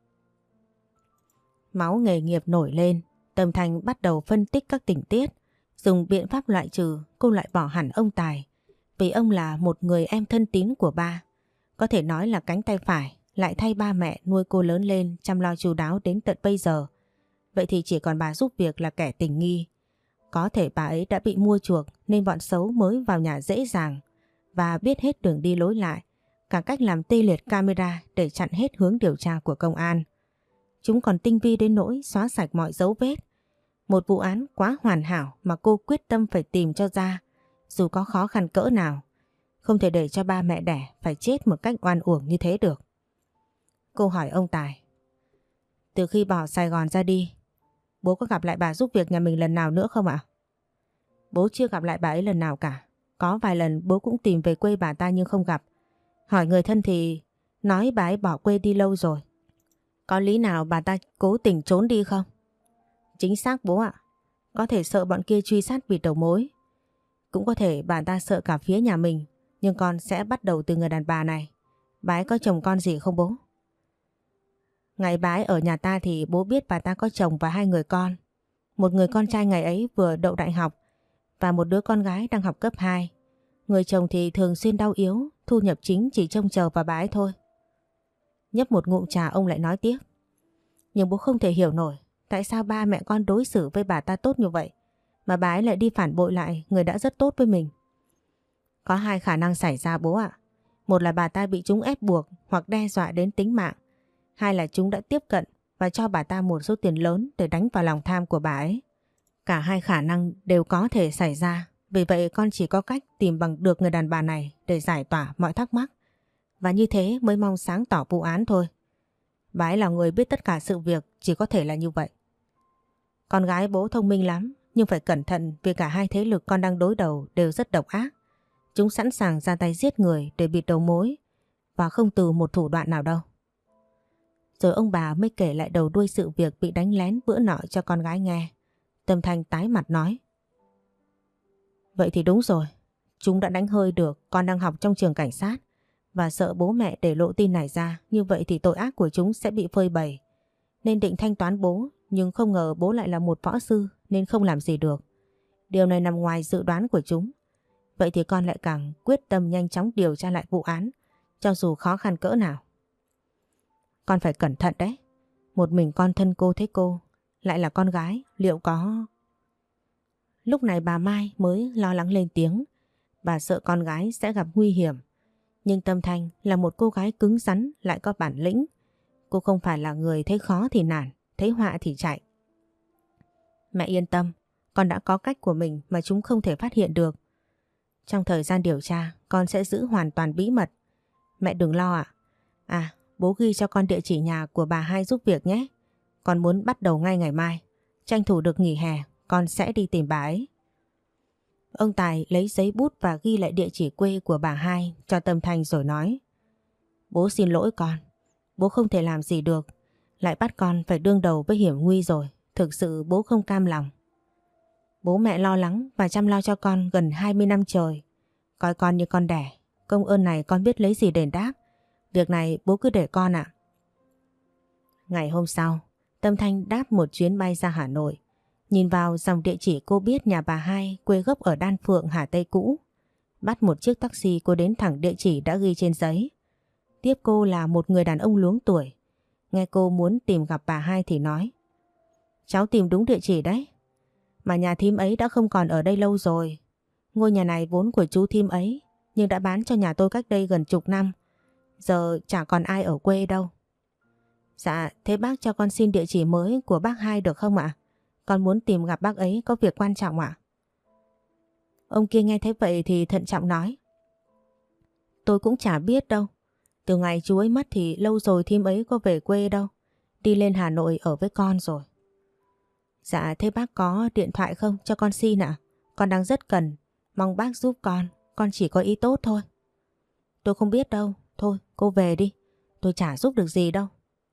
[SPEAKER 1] Máu nghề nghiệp nổi lên, Tâm Thanh bắt đầu phân tích các tình tiết, dùng biện pháp loại trừ, cô loại bỏ hẳn ông Tài. Vì ông là một người em thân tín của ba, có thể nói là cánh tay phải, lại thay ba mẹ nuôi cô lớn lên chăm lo chu đáo đến tận bây giờ. Vậy thì chỉ còn bà giúp việc là kẻ tình nghi. Có thể bà ấy đã bị mua chuộc nên bọn xấu mới vào nhà dễ dàng và biết hết đường đi lối lại, cả cách làm tê liệt camera để chặn hết hướng điều tra của công an. Chúng còn tinh vi đến nỗi xóa sạch mọi dấu vết. Một vụ án quá hoàn hảo mà cô quyết tâm phải tìm cho ra, dù có khó khăn cỡ nào. Không thể để cho ba mẹ đẻ phải chết một cách oan uổng như thế được. Cô hỏi ông Tài. Từ khi bỏ Sài Gòn ra đi, bố có gặp lại bà giúp việc nhà mình lần nào nữa không ạ? Bố chưa gặp lại bà ấy lần nào cả. Có vài lần bố cũng tìm về quê bà ta nhưng không gặp. Hỏi người thân thì nói bà ấy bỏ quê đi lâu rồi. Có lý nào bà ta cố tình trốn đi không? Chính xác bố ạ. Có thể sợ bọn kia truy sát bịt đầu mối. Cũng có thể bà ta sợ cả phía nhà mình. Nhưng con sẽ bắt đầu từ người đàn bà này. Bà ấy có chồng con gì không bố? Ngày bà ấy ở nhà ta thì bố biết bà ta có chồng và 2 người con. Một người con trai ngày ấy vừa đậu đại học và một đứa con gái đang học cấp 2. Người chồng thì thường xuyên đau yếu, thu nhập chính chỉ trông chờ vào bà ấy thôi. Nhấp một ngụm trà ông lại nói tiếp. Nhưng bố không thể hiểu nổi tại sao ba mẹ con đối xử với bà ta tốt như vậy mà bà ấy lại đi phản bội lại người đã rất tốt với mình. Có 2 khả năng xảy ra bố ạ. Một là bà ta bị chúng ép buộc hoặc đe dọa đến tính mạng. 2 là chúng đã tiếp cận và cho bà ta một số tiền lớn để đánh vào lòng tham của bà ấy. Cả 2 khả năng đều có thể xảy ra. Vì vậy con chỉ có cách tìm bằng được người đàn bà này để giải tỏa mọi thắc mắc. Và như thế mới mong sáng tỏ vụ án thôi. Bà ấy là người biết tất cả sự việc, chỉ có thể là như vậy. Con gái bố thông minh lắm, nhưng phải cẩn thận vì cả 2 thế lực con đang đối đầu đều rất độc ác. Chúng sẵn sàng ra tay giết người để bịt đầu mối và không từ một thủ đoạn nào đâu. Rồi ông bà mới kể lại đầu đuôi sự việc bị đánh lén bữa nọ cho con gái nghe. Tâm Thanh tái mặt nói. Vậy thì đúng rồi, chúng đã đánh hơi được con đang học trong trường cảnh sát và sợ bố mẹ để lộ tin này ra, như vậy thì tội ác của chúng sẽ bị phơi bày. Nên định thanh toán bố, nhưng không ngờ bố lại là một võ sư nên không làm gì được. Điều này nằm ngoài dự đoán của chúng. Vậy thì con lại càng quyết tâm nhanh chóng điều tra lại vụ án, cho dù khó khăn cỡ nào. Con phải cẩn thận đấy. Một mình con thân cô thế cô, lại là con gái, liệu có... Lúc này bà Mai mới lo lắng lên tiếng. Bà sợ con gái sẽ gặp nguy hiểm. Nhưng Tâm Thanh là một cô gái cứng rắn lại có bản lĩnh. Cô không phải là người thấy khó thì nản, thấy họa thì chạy. Mẹ yên tâm, con đã có cách của mình mà chúng không thể phát hiện được. Trong thời gian điều tra, con sẽ giữ hoàn toàn bí mật. Mẹ đừng lo ạ. Bố ghi cho con địa chỉ nhà của bà Hai giúp việc nhé. Con muốn bắt đầu ngay ngày mai. Tranh thủ được nghỉ hè, con sẽ đi tìm bà ấy. Ông Tài lấy giấy bút và ghi lại địa chỉ quê của bà Hai cho Tâm Thanh rồi nói. Bố xin lỗi con. Bố không thể làm gì được. Lại bắt con phải đương đầu với hiểm nguy rồi. Thực sự bố không cam lòng. Bố mẹ lo lắng và chăm lo cho con gần 20 năm trời. Coi con như con đẻ. Công ơn này con biết lấy gì đền đáp. Việc này bố cứ để con ạ. Ngày hôm sau, Tâm Thanh đáp một chuyến bay ra Hà Nội. Nhìn vào dòng địa chỉ cô biết nhà bà Hai quê gốc ở Đan Phượng, Hà Tây cũ. Bắt một chiếc taxi cô đến thẳng địa chỉ đã ghi trên giấy. Tiếp cô là một người đàn ông luống tuổi. Nghe cô muốn tìm gặp bà Hai thì nói. Cháu tìm đúng địa chỉ đấy. Mà nhà thím ấy đã không còn ở đây lâu rồi. Ngôi nhà này vốn của chú thím ấy, nhưng đã bán cho nhà tôi cách đây gần chục năm. Giờ chả còn ai ở quê đâu. Dạ, thế bác cho con xin địa chỉ mới của bác Hai được không ạ? Con muốn tìm gặp bác ấy có việc quan trọng ạ. Ông kia nghe thấy vậy thì thận trọng nói. Tôi cũng chả biết đâu. Từ ngày chú ấy mất thì lâu rồi thím ấy có về quê đâu. Đi lên Hà Nội ở với con rồi. Dạ, thế bác có điện thoại không cho con xin ạ? Con đang rất cần. Mong bác giúp con chỉ có ý tốt thôi. Tôi không biết đâu. Thôi, cô về đi. Tôi chả giúp được gì đâu.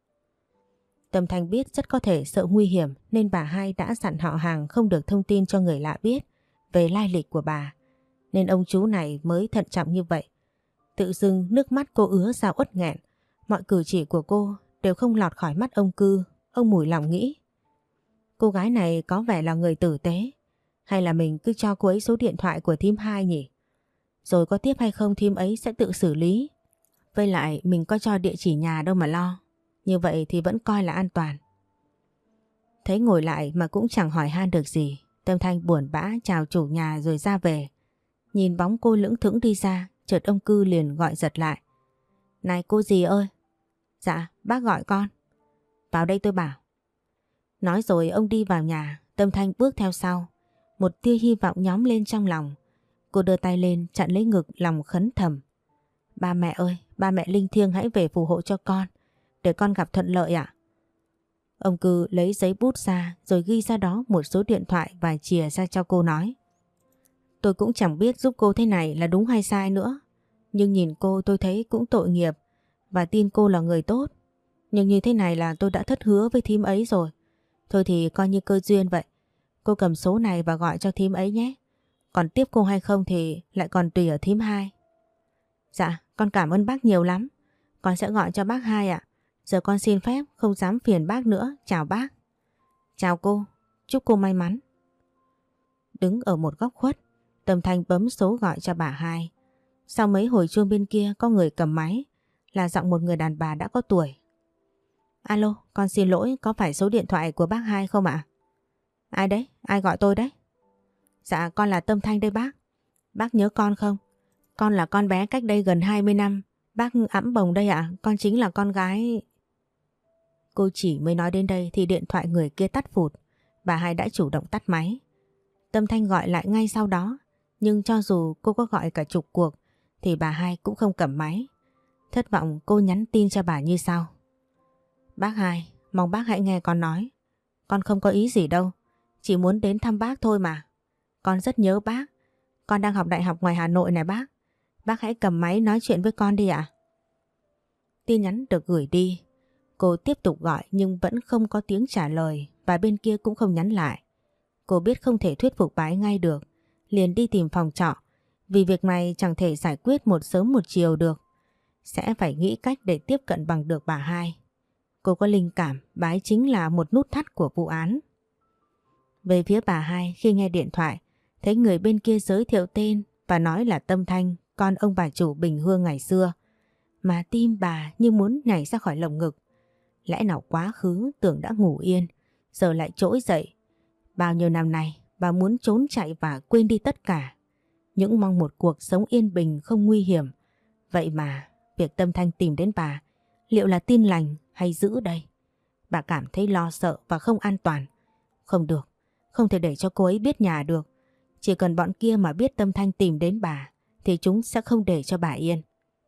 [SPEAKER 1] Tâm Thanh biết rất có thể sợ nguy hiểm nên bà Hai đã dặn họ hàng không được thông tin cho người lạ biết về lai lịch của bà. Nên ông chú này mới thận trọng như vậy. Tự dưng nước mắt cô ứa ra uất nghẹn. Mọi cử chỉ của cô đều không lọt khỏi mắt ông Cư. Ông mủi lòng nghĩ. Cô gái này có vẻ là người tử tế. Hay là mình cứ cho cô ấy số điện thoại của thím Hai nhỉ? Rồi có tiếp hay không thím ấy sẽ tự xử lý. Với lại mình có cho địa chỉ nhà đâu mà lo. Như vậy thì vẫn coi là an toàn. Thấy ngồi lại mà cũng chẳng hỏi han được gì, Tâm Thanh buồn bã chào chủ nhà rồi ra về. Nhìn bóng cô lững thững đi ra, chợt ông Cư liền gọi giật lại. Này cô dì ơi. Dạ, bác gọi con. Vào đây tôi bảo. Nói rồi ông đi vào nhà, Tâm Thanh bước theo sau. Một tia hy vọng nhóm lên trong lòng. Cô đưa tay lên chặn lấy ngực lòng khấn thầm. Ba mẹ ơi, ba mẹ linh thiêng hãy về phù hộ cho con, để con gặp thuận lợi ạ. Ông Cư lấy giấy bút ra rồi ghi ra đó một số điện thoại và chìa ra cho cô nói. Tôi cũng chẳng biết giúp cô thế này là đúng hay sai nữa. Nhưng nhìn cô tôi thấy cũng tội nghiệp và tin cô là người tốt. Nhưng như thế này là tôi đã thất hứa với thím ấy rồi. Thôi thì coi như cơ duyên vậy. Cô cầm số này và gọi cho thím ấy nhé. Còn tiếp cô hay không thì lại còn tùy ở thím hai. Dạ, con cảm ơn bác nhiều lắm. Con sẽ gọi cho bác hai ạ. Giờ con xin phép không dám phiền bác nữa. Chào bác. Chào cô. Chúc cô may mắn. Đứng ở một góc khuất, Tâm Thanh bấm số gọi cho bà hai. Sau mấy hồi chuông bên kia có người cầm máy, là giọng một người đàn bà đã có tuổi. Alo, con xin lỗi, có phải số điện thoại của bác hai không ạ? Ai đấy? Ai gọi tôi đấy? Dạ, con là Tâm Thanh đây bác. Bác nhớ con không? Con là con bé cách đây gần 20 năm. Bác ẵm bồng đây ạ, con chính là con gái. Cô chỉ mới nói đến đây thì điện thoại người kia tắt phụt. Bà hai đã chủ động tắt máy. Tâm Thanh gọi lại ngay sau đó. Nhưng cho dù cô có gọi cả chục cuộc thì bà hai cũng không cầm máy. Thất vọng cô nhắn tin cho bà như sau. Bác hai, mong bác hãy nghe con nói. Con không có ý gì đâu. Chỉ muốn đến thăm bác thôi mà. Con rất nhớ bác. Con đang học đại học ngoài Hà Nội này bác. Bác hãy cầm máy nói chuyện với con đi ạ. Tin nhắn được gửi đi. Cô tiếp tục gọi nhưng vẫn không có tiếng trả lời và bên kia cũng không nhắn lại. Cô biết không thể thuyết phục bà ấy ngay được. Liền đi tìm phòng trọ. Vì việc này chẳng thể giải quyết một sớm một chiều được. Sẽ phải nghĩ cách để tiếp cận bằng được bà hai. Cô có linh cảm bà ấy chính là một nút thắt của vụ án. Về phía bà hai khi nghe điện thoại, thấy người bên kia giới thiệu tên và nói là Tâm Thanh, con ông bà chủ Bình Hương ngày xưa. Mà tim bà như muốn nhảy ra khỏi lồng ngực. Lẽ nào quá khứ tưởng đã ngủ yên, giờ lại trỗi dậy. Bao nhiêu năm nay bà muốn trốn chạy và quên đi tất cả. Những mong một cuộc sống yên bình không nguy hiểm. Vậy mà việc Tâm Thanh tìm đến bà liệu là tin lành hay dữ đây? Bà cảm thấy lo sợ và không an toàn. Không được, không thể để cho cô ấy biết nhà được. Chỉ cần bọn kia mà biết Tâm Thanh tìm đến bà thì chúng sẽ không để cho bà yên.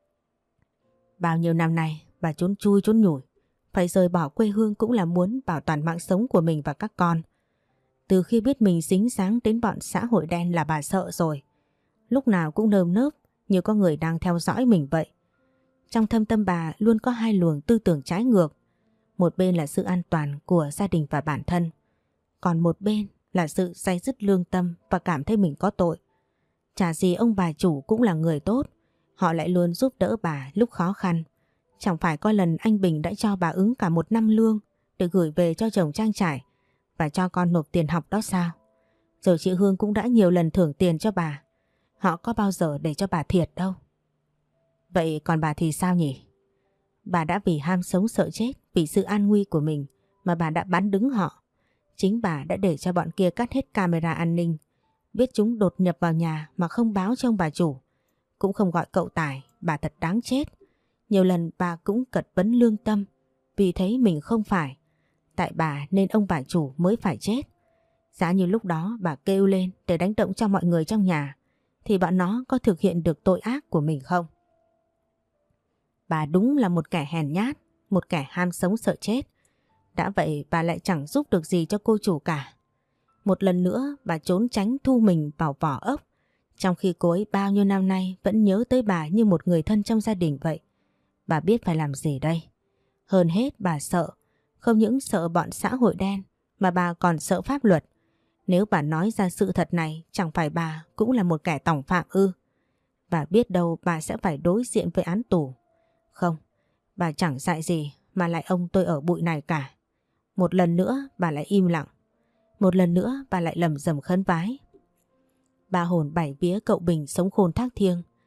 [SPEAKER 1] Bao nhiêu năm nay bà trốn chui trốn nhủi, phải rời bỏ quê hương cũng là muốn bảo toàn mạng sống của mình và các con. Từ khi biết mình dính dáng đến bọn xã hội đen là bà sợ rồi. Lúc nào cũng nơm nớp như có người đang theo dõi mình vậy. Trong thâm tâm bà luôn có hai luồng tư tưởng trái ngược. Một bên là sự an toàn của gia đình và bản thân. Còn một bên là sự day dứt lương tâm và cảm thấy mình có tội. Chả gì ông bà chủ cũng là người tốt. Họ lại luôn giúp đỡ bà lúc khó khăn. Chẳng phải có lần anh Bình đã cho bà ứng cả 1 năm lương để gửi về cho chồng trang trải và cho con nộp tiền học đó sao? Rồi chị Hương cũng đã nhiều lần thưởng tiền cho bà. Họ có bao giờ để cho bà thiệt đâu. Vậy còn bà thì sao nhỉ? Bà đã vì ham sống sợ chết, vì sự an nguy của mình mà bà đã bán đứng họ. Chính bà đã để cho bọn kia cắt hết camera an ninh. Biết chúng đột nhập vào nhà mà không báo cho ông bà chủ. Cũng không gọi cậu Tài, bà thật đáng chết. Nhiều lần bà cũng cật vấn lương tâm vì thấy mình không phải. Tại bà nên ông bà chủ mới phải chết. Giá như lúc đó bà kêu lên để đánh động cho mọi người trong nhà thì bọn nó có thực hiện được tội ác của mình không? Bà đúng là một kẻ hèn nhát, một kẻ ham sống sợ chết. Đã vậy bà lại chẳng giúp được gì cho cô chủ cả. Một lần nữa bà trốn tránh thu mình vào vỏ ốc, trong khi cô ấy bao nhiêu năm nay vẫn nhớ tới bà như một người thân trong gia đình vậy. Bà biết phải làm gì đây? Hơn hết bà sợ, không những sợ bọn xã hội đen mà bà còn sợ pháp luật. Nếu bà nói ra sự thật này chẳng phải bà cũng là một kẻ tòng phạm ư? Bà biết đâu bà sẽ phải đối diện với án tù. Không, bà chẳng dại gì mà lại ông tôi ở bụi này cả. Một lần nữa bà lại im lặng. Một lần nữa bà lại lầm rầm khấn vái. Ba hồn bảy vía cậu Bình sống khôn thác thiêng.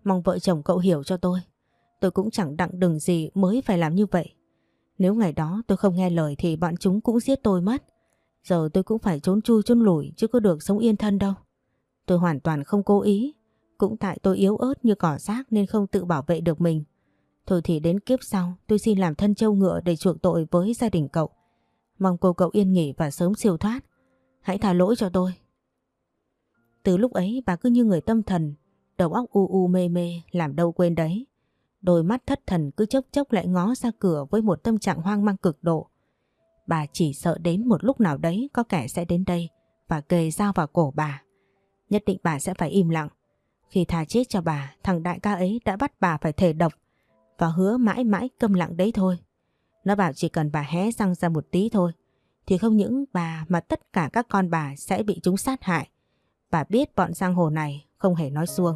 [SPEAKER 1] Mong vợ chồng cậu hiểu cho tôi. Tôi cũng chẳng đặng đừng gì mới phải làm như vậy. Nếu ngày đó tôi không nghe lời thì bọn chúng cũng giết tôi mất. Giờ tôi cũng phải trốn chui trốn lủi chứ có được sống yên thân đâu. Tôi hoàn toàn không cố ý. Cũng tại tôi yếu ớt như cỏ rác nên không tự bảo vệ được mình. Thôi thì đến kiếp sau tôi xin làm thân trâu ngựa để chuộc tội với gia đình cậu. Mong cậu yên nghỉ và sớm siêu thoát. Hãy tha lỗi cho tôi. Từ lúc ấy bà cứ như người tâm thần, đầu óc u u mê mê, làm đâu quên đấy. Đôi mắt thất thần cứ chốc chốc lại ngó ra cửa với một tâm trạng hoang mang cực độ. Bà chỉ sợ đến một lúc nào đấy có kẻ sẽ đến đây và kề dao vào cổ bà. Nhất định bà sẽ phải im lặng. Khi tha chết cho bà, thằng đại ca ấy đã bắt bà phải thề độc và hứa mãi mãi câm lặng đấy thôi. Nó bảo chỉ cần bà hé răng ra một tí thôi thì không những bà mà tất cả các con bà sẽ bị chúng sát hại. Bà biết bọn giang hồ này không hề nói suông.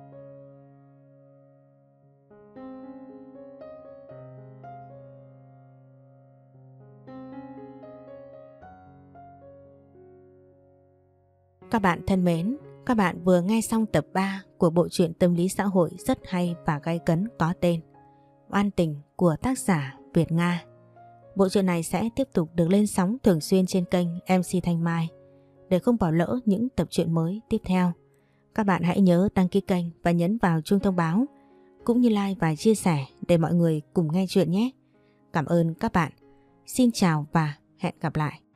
[SPEAKER 1] Các bạn thân mến, các bạn vừa nghe xong tập 3 của bộ truyện tâm lý xã hội rất hay và gay cấn có tên Oan Tình của tác giả Việt Nga. Bộ truyện này sẽ tiếp tục được lên sóng thường xuyên trên kênh MC Thanh Mai để không bỏ lỡ những tập truyện mới tiếp theo. Các bạn hãy nhớ đăng ký kênh và nhấn vào chuông thông báo cũng như like và chia sẻ để mọi người cùng nghe chuyện nhé. Cảm ơn các bạn. Xin chào và hẹn gặp lại.